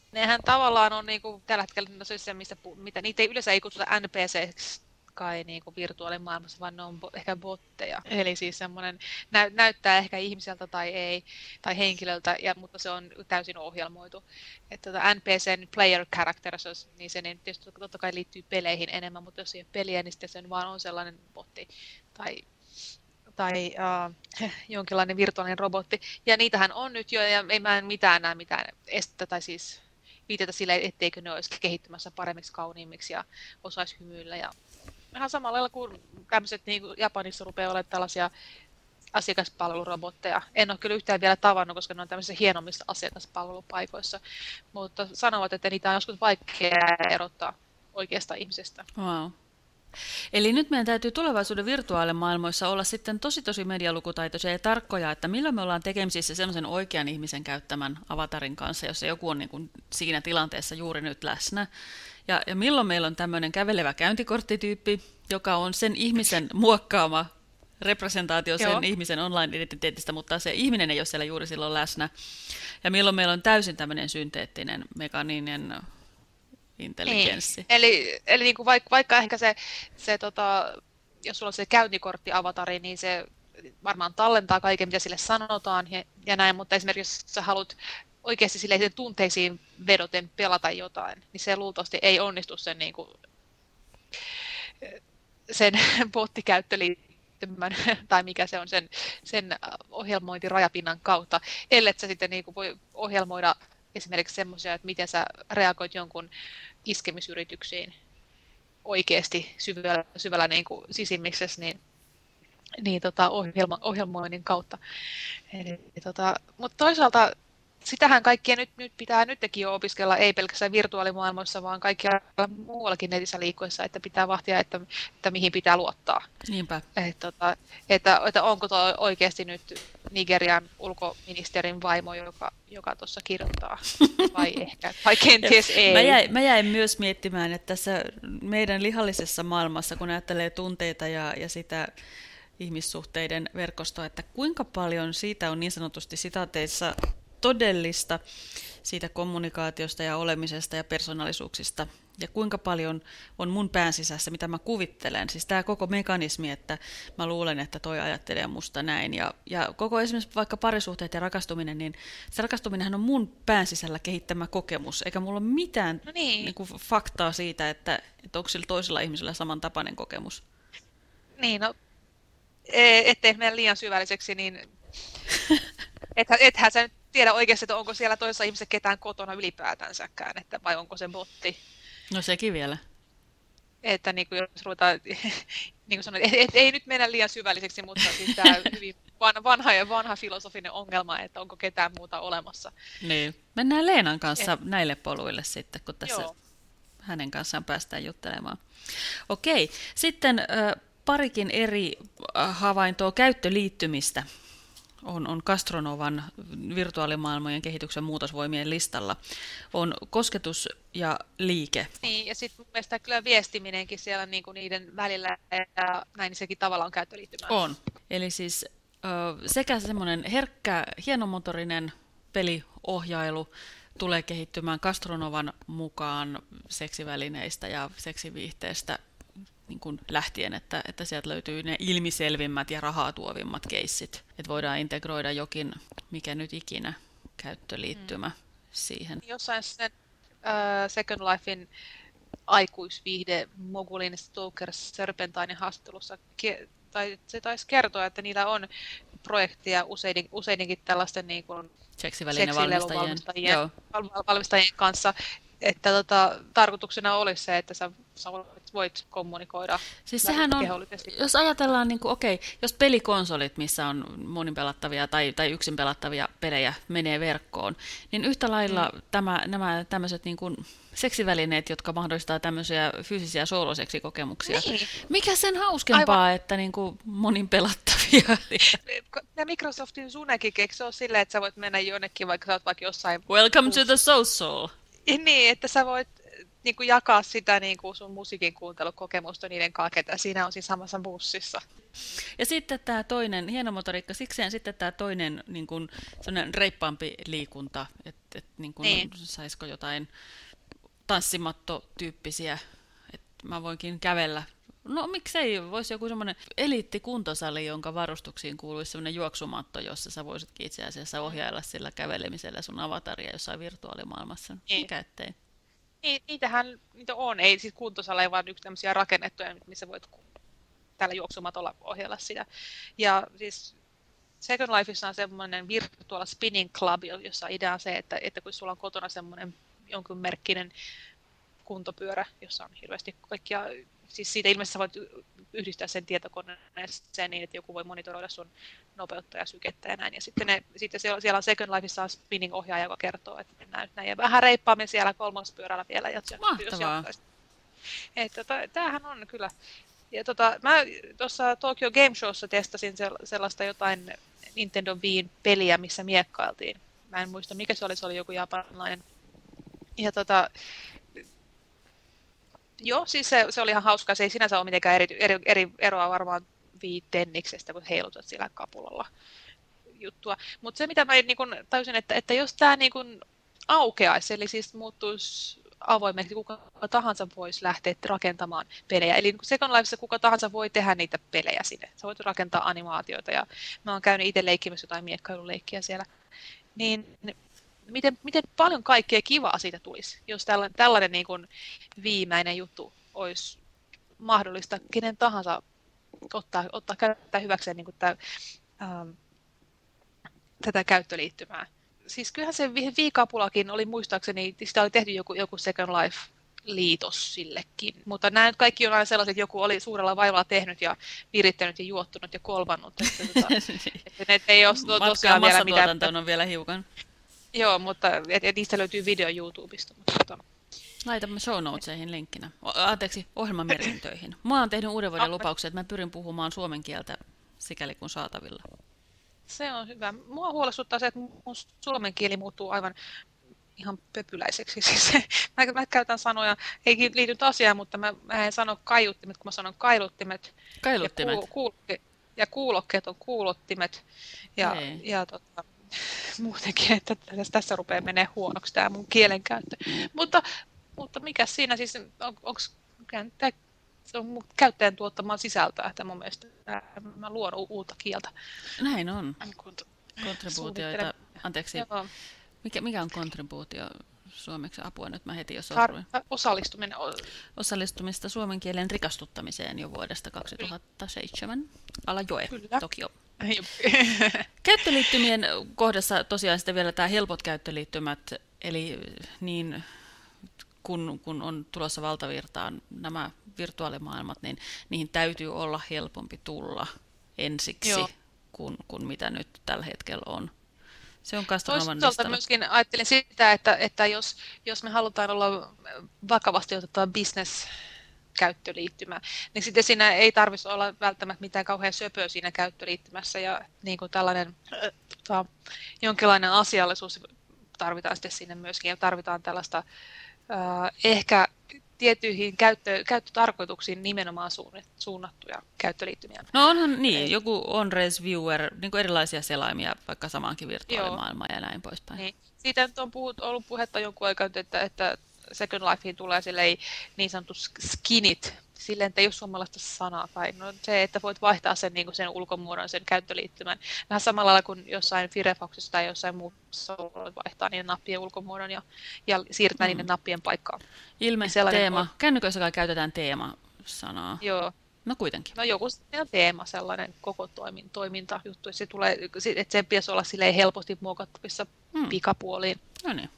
nehän tavallaan on niinku, tällä hetkellä no se, missä, mitä, niitä ei yleensä ei kutsuta N P C:ksi kai niinku virtuaalimaailmassa, vaan ne on bo, ehkä botteja. Eli siis semmoinen nä, näyttää ehkä ihmiseltä tai ei, tai henkilöltä, ja, mutta se on täysin ohjelmoitu. Että tota N P C, player characters, niin se niin tietysti totta kai liittyy peleihin enemmän, mutta jos ei ole peliä, niin sitten se vaan on sellainen botti tai tai uh, jonkinlainen virtuaalinen robotti. Ja niitähän on nyt jo, ja ei mä en mitään näe mitään estettä, tai siis viitetä sille, etteikö ne olisi kehittymässä paremmiksi, kauniimmiksi ja osaisi hymyillä. Ja ihan samalla lailla kuin tämmöiset niin kuin Japanissa rupeaa olemaan tällaisia asiakaspalvelurobotteja. En ole kyllä yhtään vielä tavannut, koska ne on tämmöisissä hienommissa asiakaspalvelupaikoissa, mutta sanovat, että niitä on joskus vaikea erottaa oikeasta ihmisestä. Wow. Eli nyt meidän täytyy tulevaisuuden virtuaalimaailmoissa olla sitten tosi tosi medialukutaitoisia ja tarkkoja, että milloin me ollaan tekemisissä sellaisen oikean ihmisen käyttämän avatarin kanssa, jossa joku on niin kuin siinä tilanteessa juuri nyt läsnä. Ja, ja milloin meillä on tämmöinen kävelevä käyntikorttityyppi, joka on sen ihmisen muokkaama representaatio sen Joo. ihmisen online-identiteetistä, mutta se ihminen ei ole siellä juuri silloin läsnä. Ja milloin meillä on täysin tämmöinen synteettinen, mekaaninen intelligenssi. Niin. Eli, eli niin kuin vaikka, vaikka ehkä se, se tota, jos sulla on se käyntikortti-avatari, niin se varmaan tallentaa kaiken, mitä sille sanotaan ja, ja näin, mutta esimerkiksi jos sä haluat oikeasti sille tunteisiin vedoten pelata jotain, niin se luultavasti ei onnistu sen, niin kuin, sen bottikäyttöliittymän, tai mikä se on, sen, sen ohjelmointirajapinnan kautta, ellei sä sitten niin kuin voi ohjelmoida esimerkiksi semmoisia, että miten sä reagoit jonkun iskemisyrityksiin oikeasti syvällä, syvällä niin kuin sisimmiksessä, niin, niin tota, ohjelma, ohjelmoinnin kautta. Eli, tota, mutta toisaalta sitähän kaikkia nyt, nyt pitää nytkin jo opiskella, ei pelkästään virtuaalimaailmoissa, vaan kaikkialla muuallakin netissä liikkuessa, että pitää vahtia, että, että mihin pitää luottaa. Niinpä. Et, tota, että, että onko tuo oikeasti nyt Nigerian ulkoministerin vaimo, joka, joka tuossa kirjoittaa, vai ehkä, vai kenties ei. Mä jäin, mä jäin myös miettimään, että tässä meidän lihallisessa maailmassa, kun ajattelee tunteita ja, ja sitä ihmissuhteiden verkostoa, että kuinka paljon siitä on niin sanotusti sitaateissa todellista siitä kommunikaatiosta ja olemisesta ja persoonallisuuksista, ja kuinka paljon on mun pään sisässä, mitä mä kuvittelen. Siis tämä koko mekanismi, että mä luulen, että toi ajattelee musta näin, ja, ja koko esimerkiksi vaikka parisuhteet ja rakastuminen, niin se rakastuminenhan on mun pään sisällä kehittämä kokemus, eikä mulla ole mitään no niin. niin kuin faktaa siitä, että, että onko sillä toisella ihmisellä samantapainen kokemus. Niin, no, ettei mene liian syvälliseksi, niin et, ethän sä nyt tiedä oikeasti, että onko siellä toisessa ihmisessä ketään kotona ylipäätänsäkään, että vai onko se botti. No sekin vielä. Että niin kuin jos ruvetaan, niin kuin sanoin, et, et, ei nyt mennä liian syvälliseksi, mutta siis tämä hyvin vanha ja vanha filosofinen ongelma, että onko ketään muuta olemassa. Niin. Mennään Leenan kanssa et, näille poluille sitten, kun tässä joo. hänen kanssaan päästään juttelemaan. Okei, sitten äh, parikin eri havaintoa käyttöliittymistä on, on Castronovan virtuaalimaailmojen kehityksen muutosvoimien listalla. On kosketus ja liike. Niin, ja sitten mun mielestä kyllä viestiminenkin siellä niin kuin niiden välillä, ja näin niin sekin tavallaan on käyttöliittymää. On. Eli siis ö, sekä semmoinen herkkä, hienomotorinen peliohjailu tulee kehittymään Castronovan mukaan seksivälineistä ja seksiviihteestä niin kuin lähtien, että, että sieltä löytyy ne ilmiselvimmät ja rahaa tuovimmat keissit. Että voidaan integroida jokin, mikä nyt ikinä käyttöliittymä mm. siihen. Jossain sen uh, Second Lifein aikuisviihde Mogulin Stoker Serpentinen haastattelussa ke- tai se taisi kertoa, että niillä on projekteja useiden, useidenkin tällaisten niin kuin seksivälinevalmistajien valmistajien kanssa, että tota, tarkoituksena olisi se, että sä, sä voit kommunikoida. Siis sehän on, jos ajatellaan, niin kuin, okei, jos pelikonsolit, missä on monin pelattavia tai, tai yksin pelattavia pelejä, menee verkkoon, niin yhtä lailla mm. tämä, nämä tämmöiset niin kuin seksivälineet, jotka mahdollistaa tämmöisiä fyysisiä sooloseksikokemuksia. Niin. Mikä sen hauskempaa, aivan, että niin kuin monin pelattavia? Ja Microsoftin Zunekin keksi on silleen, että sä voit mennä jonnekin, vaikka sä oot vaikka jossain... Welcome to the social. Niin, että sä voit niin kuin jakaa sitä niin kuin sun musiikin kuuntelukokemusta niiden kanssa, ketä siinä on siinä samassa bussissa. Ja sitten tämä toinen, hieno motoriikka, sikseen sitten tämä toinen niin kuin sellainen reippaampi liikunta, että et niin kun, Niin. saisiko jotain tanssimattotyyppisiä, että mä voinkin kävellä. No miksei, voisi joku semmoinen eliittikuntosali, jonka varustuksiin kuuluisi semmoinen juoksumatto, jossa sä voisitkin itse asiassa ohjailla sillä kävelemisellä sun avataria jossain virtuaalimaailmassa. Niin. Mikä ettei? Niin, niitähän niitä on, ei siis kuntosaleja, vaan yksi tämmöisiä rakennettuja, missä voit tällä juoksumatolla ohjella sitä. Ja siis Second Lifeissa on semmoinen virtual spinning club, jossa idea on se, että, että kun sulla on kotona semmoinen jonkun merkkinen kuntopyörä, jossa on hirveästi kaikkia, siis siitä ilmeisesti voit yhdistää sen tietokoneeseen niin, että joku voi monitoroida sun nopeutta ja sykettä ja näin. Ja sitten, ne, sitten siellä, siellä on Second Lifeissa on spinning-ohjaaja, joka kertoo, että mennään näin. Ja vähän reippaammin siellä kolmospyörällä vielä. Jos, Mahtavaa. Jos että, tota, tämähän on kyllä. Ja tota, mä tuossa Tokyo Game Showssa testasin sellaista jotain Nintendo Wiin peliä, missä miekkailtiin. Mä en muista, mikä se oli, se oli joku japanilainen. Ja tota, joo, siis se, se oli ihan hauskaa. Se ei sinänsä ole mitenkään eri, eri, eri eroa varmaan viitenniksestä, kun heilutat sillä kapulalla juttua. Mutta se, mitä mä niin kun tajusin, että, että jos tämä niin kun aukeaisi, eli siis muuttuisi avoimeksi, kuka tahansa voisi lähteä rakentamaan pelejä. Eli Second Lifessa kuka tahansa voi tehdä niitä pelejä sinne. Sä voit rakentaa animaatioita ja mä oon käynyt itse leikkimässä jotain miekkailuleikkiä siellä. Niin miten, miten paljon kaikkea kivaa siitä tulisi, jos tällainen, tällainen niin kuin viimeinen juttu olisi mahdollista kenen tahansa ottaa, ottaa käyttää hyväkseen niin kuin tämä, ähm, tätä käyttöliittymää. Siis kyllähän se viikapulakin oli muistaakseni, sitä oli tehty joku, joku Second Life-liitos sillekin. Mutta nämä kaikki on aina sellaiset, että joku oli suurella vaivalla tehnyt ja virittänyt ja juottunut ja kolvannut. Että, tuota, että ne ei ole tosiaan vielä mitään. On vielä hiukan. Joo, mutta et, et niistä löytyy video YouTubesta. Mutta... Laitamme show notesihin linkkinä. O, anteeksi, ohjelmamerkintöihin. Mä oon tehnyt uuden vuoden lupauksen, että mä pyrin puhumaan suomen kieltä sikäli kun saatavilla. Se on hyvä. Mua huolestuttaa se, että mun suomen kieli muuttuu aivan ihan pöpyläiseksi. Siis, mä, mä käytän sanoja, ei liity asiaan, mutta mä, mä en sano kaiuttimet, kun mä sanon kailuttimet. Kailuttimet? Ja, kuul, kuul, ja kuulokkeet on kuulottimet. Ja, ja tota, muutenkin, että tässä, tässä rupeaa menee huonoksi tämä mun kielenkäyttö. Mutta, mutta mikä siinä siis, on, onko tämä se on mun käyttäjän tuottamaa sisältöä, että mun mielestä mä luon u- uutta kieltä. Näin on. Kontribuutioita. Anteeksi, mikä, mikä on kontribuutio suomeksi? Apua nyt mä heti jo sorruin. Osallistuminen. Osallistumista suomen kielen rikastuttamiseen jo vuodesta kaksituhattaseitsemän. Alajoe, Kyllä. Tokio. Käyttöliittymien kohdassa tosiaan sitten vielä tämä helpot käyttöliittymät, eli niin... Kun, kun on tulossa valtavirtaan nämä virtuaalimaailmat, niin niihin täytyy olla helpompi tulla ensiksi, kuin, kuin mitä nyt tällä hetkellä on. Se on Castronovan listalla. Myöskin ajattelin sitä, että, että jos, jos me halutaan olla vakavasti otettava business-käyttöliittymä, niin sitten siinä ei tarvitsisi olla välttämättä mitään kauhean söpöä siinä käyttöliittymässä, ja niin kuin tällainen äh, tota, jonkinlainen asiallisuus tarvitaan sitten sinne myöskin, ja tarvitaan tällaista Uh, ehkä tiettyihin käyttö, käyttötarkoituksiin nimenomaan suunnattuja käyttöliittymiä. No onhan niin, Ei. joku on-race viewer, niin kuin erilaisia selaimia, vaikka samaankin virtuaalimaailmaa ja näin poispäin. Niin. Siitä on puhut, ollut puhetta jonkun aikaa, että, että Second Lifeen tulee silleen, niin sanottu skinit, silleen, että ei ole suomalaista sanaa. Tai no se, että voit vaihtaa sen, niin kuin sen ulkomuodon, sen käyttöliittymän. Vähän samalla lailla kuin jossain Firefoxissa tai jossain muussa voit vaihtaa niiden nappien ulkomuodon ja, ja siirtää mm. niiden nappien paikkaan. Ilme, niin teema. On... Kännyköissä kai käytetään teema-sanaa. Joo. No kuitenkin. No joku teema, sellainen koko toimin, toimintajuttu. Se tulee, että sen pitäisi olla silleen helposti muokattavissa mm. pikapuoliin. No niin.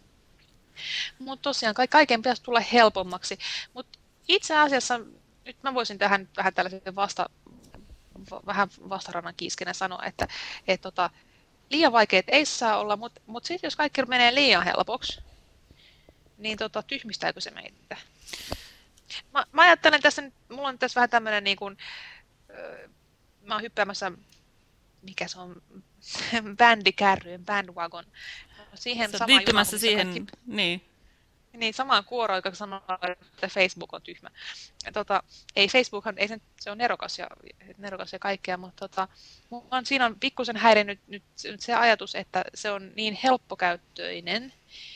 Mutta tosiaan kaiken pitäisi tulla helpommaksi. Mutta itse asiassa, nyt mä voisin tähän vähän tällaisen vasta, vähän vastarannan kiiskenä sanoa, että et tota, liian vaikeat ei saa olla, mutta mut sitten jos kaikki menee liian helpoksi, niin tota, tyhmistääkö se meitä? Mä, mä ajattelen tässä, mulla on tässä vähän tämmöinen niin kuin, mä oon hyppäämässä, mikä se on, bändikärryyn, bandwagon. Siihen sä liittymässä siihen, kaikki, niin. Niin, samaan kuoroon, joka sanoo, että Facebook on tyhmä. Ja, tota, ei Facebookhan, ei sen, se on nerokas ja, nerokas ja kaikkea, mutta tota, on, siinä on pikkusen häirinnyt nyt, nyt se ajatus, että se on niin helppokäyttöinen,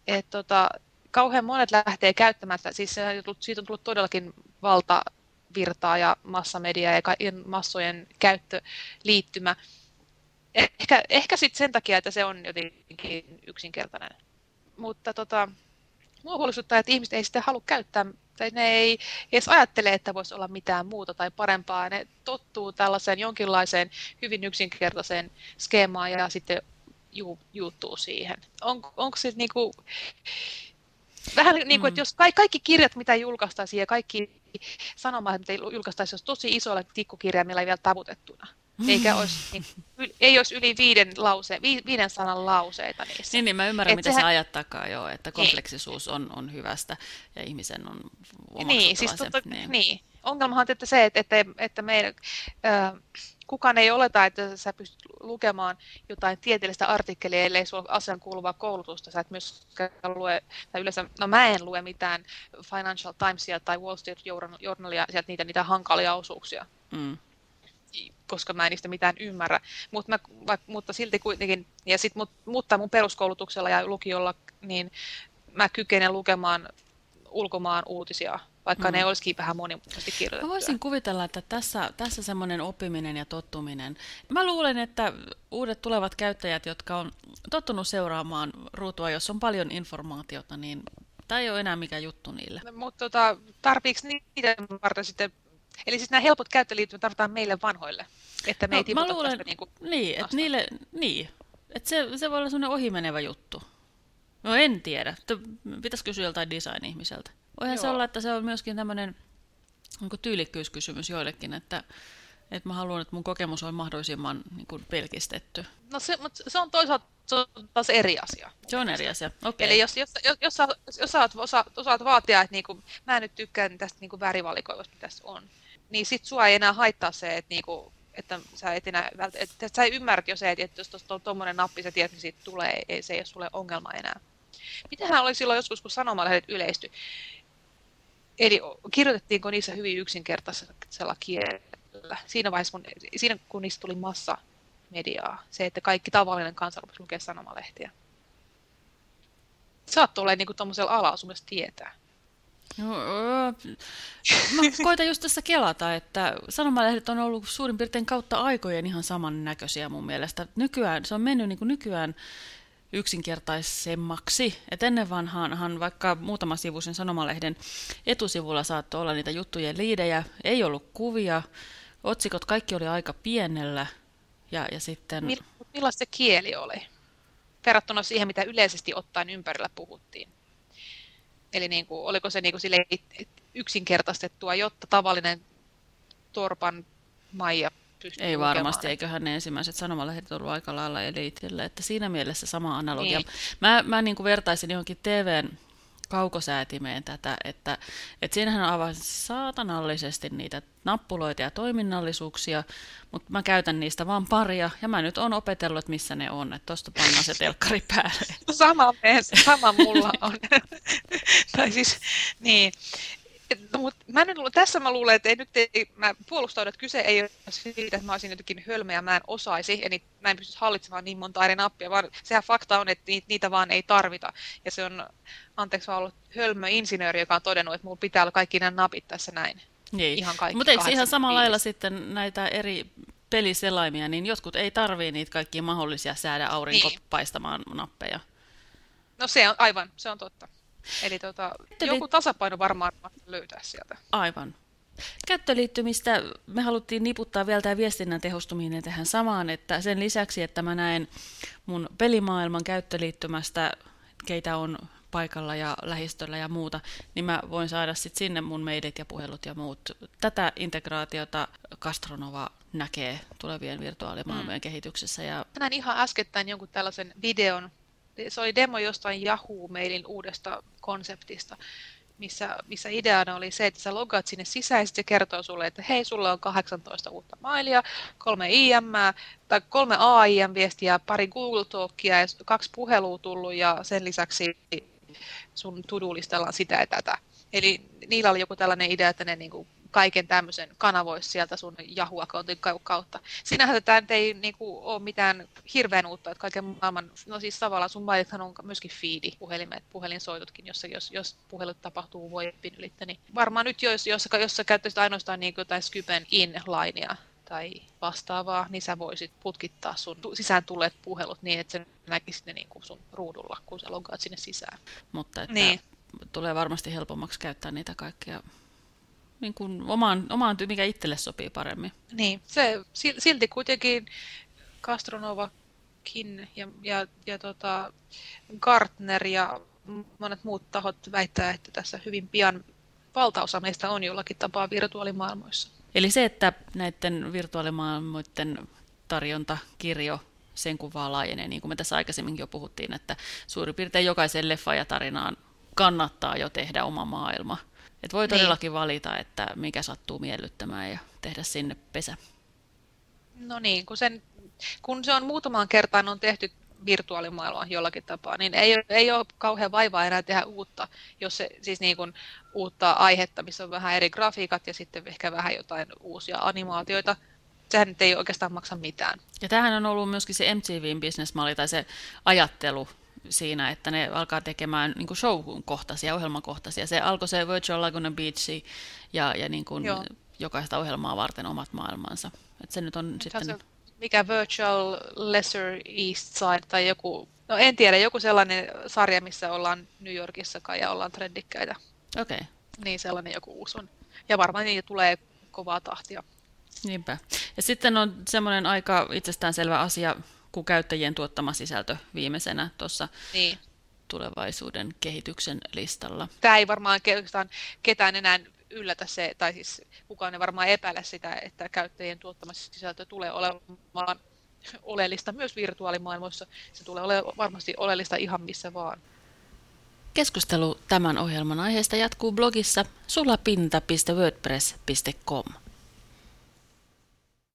et, tota, kauhean monet lähtee käyttämään sitä, siis siitä on tullut todellakin valtavirtaa ja massamedia ja massojen käyttöliittymä. Ehkä, ehkä sitten sen takia, että se on jotenkin yksinkertainen. Mutta tota, mua huolestuttaa, että ihmiset ei sitä halua käyttää, tai ne ei edes ajattele, että voisi olla mitään muuta tai parempaa. Ne tottuu tällaiseen jonkinlaiseen hyvin yksinkertaiseen skeemaan ja sitten ju, juuttuu siihen. On, onko se niinku, vähän niin kuin, että jos kaikki kirjat, mitä julkaistaisiin ja kaikki sanomat, mitä julkaistaisiin, olisi tosi isolla tikkukirjaimilla vielä tavutettuna. Eikä olisi, niin, ei olisi yli viiden, lause, viiden sanan lauseita niissä. Niin, niin mä ymmärrän, Et mitä sehän... sä ajat takaa jo, että kompleksisuus on, on hyvästä ja ihmisen on omaksuttava niin, siis se. totta, Niin. niin. Ongelmahan on että se, että, että, että meidän, äh, kukaan ei oleta, että sä pystyt lukemaan jotain tieteellistä artikkelia, ellei sulla ole asian kuuluvaa koulutusta. Sä et myöskään lue, tai yleensä, no mä en lue mitään Financial Timesia tai Wall Street Journalia, sieltä niitä, niitä hankalia osuuksia. Mm. Koska mä en niistä mitään ymmärrä, Mut mä, vaik, mutta silti kuitenkin, ja sit, mut, mutta mun peruskoulutuksella ja lukiolla, niin mä kykenen lukemaan ulkomaan uutisia, vaikka mm. ne olisikin vähän monimutkaisesti kirjoitettuja. Mä voisin kuvitella, että tässä, tässä semmoinen oppiminen ja tottuminen. Mä luulen, että uudet tulevat käyttäjät, jotka on tottunut seuraamaan ruutua, jos on paljon informaatiota, niin tämä ei ole enää mikään juttu niille. No, mutta tota, tarpeeksi niitä varten sitten. Eli siis nämä helpot käyttöliittymät tarvitaan meille vanhoille, että me no, ei tiputa luulen, tästä niinku niin, että niille, niin, että se, se voi olla sellainen ohimenevä juttu. No en tiedä. Pitäisi kysyä joltain design-ihmiseltä. Voihan Joo. se olla, että se on myöskin tämmöinen niin tyylikkyyskysymys joillekin, että, että mä haluan, että mun kokemus on mahdollisimman niin kuin pelkistetty. No se, mutta se on toisaalta se on taas eri asia. Se on eri asia, okei. Eli jos, jos, jos, jos, sä, jos sä osaat, osaat vaatia, että niinku, mä nyt tykkään tästä niinku värivalikoivasta, mitä tässä on, niin sit sua ei enää haittaa se, että, niinku, että sä et enää, että sä ymmärrät jo se, että jos tuossa on tommonen nappi, sä tiedät, niin siitä tulee, ei, se ei ole sulle ongelma enää. Mitähän oli silloin joskus, kun sanomalehdet yleistyi? Eli kirjoitettiinko niissä hyvin yksinkertaisella kielellä? Siinä vaiheessa, kun, siinä, kun niistä tuli massamediaa, se, että kaikki tavallinen kansa rupesi lukea sanomalehtiä. Saattoi olla niin tuommoisella alalla sun mielestä tietää. No, mä koitan just tässä kelata, että sanomalehdet on ollut suurin piirtein kautta aikojen ihan samannäköisiä mun mielestä. Nykyään, se on mennyt niin kuin nykyään yksinkertaisemmaksi. Et ennen vanhaanhan vaikka muutama sivuisen sanomalehden etusivulla saattoi olla niitä juttujen liidejä, ei ollut kuvia, otsikot kaikki oli aika pienellä. Ja, ja sitten... Millaista se kieli oli verrattuna siihen, mitä yleisesti ottaen ympärillä puhuttiin? Eli niin kuin, oliko se niin kuin sille yksinkertaistettua, jotta tavallinen torpan Maija pystyy Ei varmasti, lukemaan. eiköhän ne ensimmäiset sanomalehdet ollut aika lailla eliitille, että siinä mielessä sama analogia. Niin. Mä, mä niin kuin vertaisin johonkin T V:n kaukosäätimeen tätä, että, että siinähän on aivan saatanallisesti niitä nappuloita ja toiminnallisuuksia, mutta mä käytän niistä vain paria, ja mä nyt oon opetellut, että missä ne on, että tosta pannaan se telkkari päälle. Sama, sama mulla on. tai siis, niin. No, mutta mä nyt, tässä mä luulen, että ei, nyt ei, mä puolustaudun, että kyse ei ole siitä, että mä olisin jotenkin hölmö ja mä en osaisi, ja mä en pysty hallitsemaan niin monta eri nappia, vaan sehän fakta on, että niitä vaan ei tarvita. Ja se on, anteeksi, mä ollut hölmö insinööri, joka on todennut, että mulla pitää olla kaikki nämä napit tässä näin. Niin. Mutta eikö ihan samalla lailla sitten näitä eri peliselaimia, niin jotkut ei tarvii niitä kaikkia mahdollisia säädä aurinko niin. paistamaan nappeja. No se on aivan, se on totta. Eli tota, joku tasapaino varmaan löytää sieltä. Aivan. Käyttöliittymistä me haluttiin niputtaa vielä tämä viestinnän tehostuminen tähän samaan, että sen lisäksi, että mä näen mun pelimaailman käyttöliittymästä, keitä on paikalla ja lähistöllä ja muuta, niin mä voin saada sitten sinne mun mailit ja puhelut ja muut. Tätä integraatiota Gastronova näkee tulevien virtuaalimaailmojen mm. kehityksessä. Ja... Näin ihan äskettäin jonkun tällaisen videon. Se oli demo jostain Yahoo-mailin uudesta konseptista, missä, missä ideana oli se, että sä logaat sinne sisäisesti, se kertoo sulle, että hei, sulla on kahdeksantoista uutta mailia, kolme I M, tai kolme A I M-viestiä, pari Google Talkia ja kaksi puhelua tullut, ja sen lisäksi sun to-do-listalla on sitä ja tätä. Eli niillä oli joku tällainen idea, että ne niinku kaiken tämmöisen kanavoisi sieltä sun Yahoo-accountin kautta. Sinähän tämä ei niinku ole mitään hirveän uutta, että kaiken maailman, no siis tavallaan sun mainithan on myöskin feedi, puhelimet, puhelinsoitutkin, jossa jos, jos puhelut tapahtuu webin ylittä, niin varmaan nyt jos, jos, jos sä käyttäisit ainoastaan niin jotain Skypen in-linea tai vastaavaa, niin sä voisit putkittaa sun sisään tulleet puhelut niin, että sä näkisit ne niin kuin sun ruudulla, kun sä logaat sinne sisään. Mutta että niin. tulee varmasti helpommaksi käyttää niitä kaikkia niin kuin omaan, omaan, mikä itselle sopii paremmin. Niin, se silti kuitenkin Castronovakin ja, ja, ja tota Gartner ja monet muut tahot väittää, että tässä hyvin pian valtaosa meistä on jollakin tapaa virtuaalimaailmoissa. Eli se, että näiden virtuaalimaailmoiden tarjontakirjo sen kuvaa laajenee, niin kuin me tässä aikaisemminkin jo puhuttiin, että suurin piirtein jokaisen leffa ja tarinaan kannattaa jo tehdä oma maailma. Et voi todellakin niin valita, että mikä sattuu miellyttämään ja tehdä sinne pesä. No niin, kun, sen, kun se on muutamaan kertaan on tehty virtuaalimaailmaa jollakin tapaa, niin ei, ei ole kauhean vaivaa enää tehdä uutta, jos se siis niin kuin uutta aihetta, missä on vähän eri grafiikat ja sitten ehkä vähän jotain uusia animaatioita. Sehän nyt ei oikeastaan maksa mitään. Ja tämähän on ollut myöskin se M T V:n businessmalli tai se ajattelu siinä, että ne alkaa tekemään niin kuin show-kohtaisia, ohjelmakohtaisia. Se alkoi se Virtual Laguna Beach ja, ja niin kuin jokaista ohjelmaa varten omat maailmansa. Et se nyt on nyt sitten... Se, mikä Virtual Lesser East Side tai joku, no en tiedä, joku sellainen sarja, missä ollaan New Yorkissa kai ja ollaan trendikkäitä. Okei. Okay. Niin sellainen joku uusi on. Ja varmaan niitä tulee kovaa tahtia. Niinpä. Ja sitten on semmoinen aika itsestäänselvä asia, kuin käyttäjien tuottama sisältö viimeisenä tuossa niin tulevaisuuden kehityksen listalla. Tämä ei varmaan ketään enää yllätä se, tai siis kukaan ei varmaan epäile sitä, että käyttäjien tuottama sisältö tulee olemaan oleellista myös virtuaalimaailmoissa. Se tulee olemaan varmasti oleellista ihan missä vaan. Keskustelu tämän ohjelman aiheesta jatkuu blogissa sulapinta piste wordpress piste com.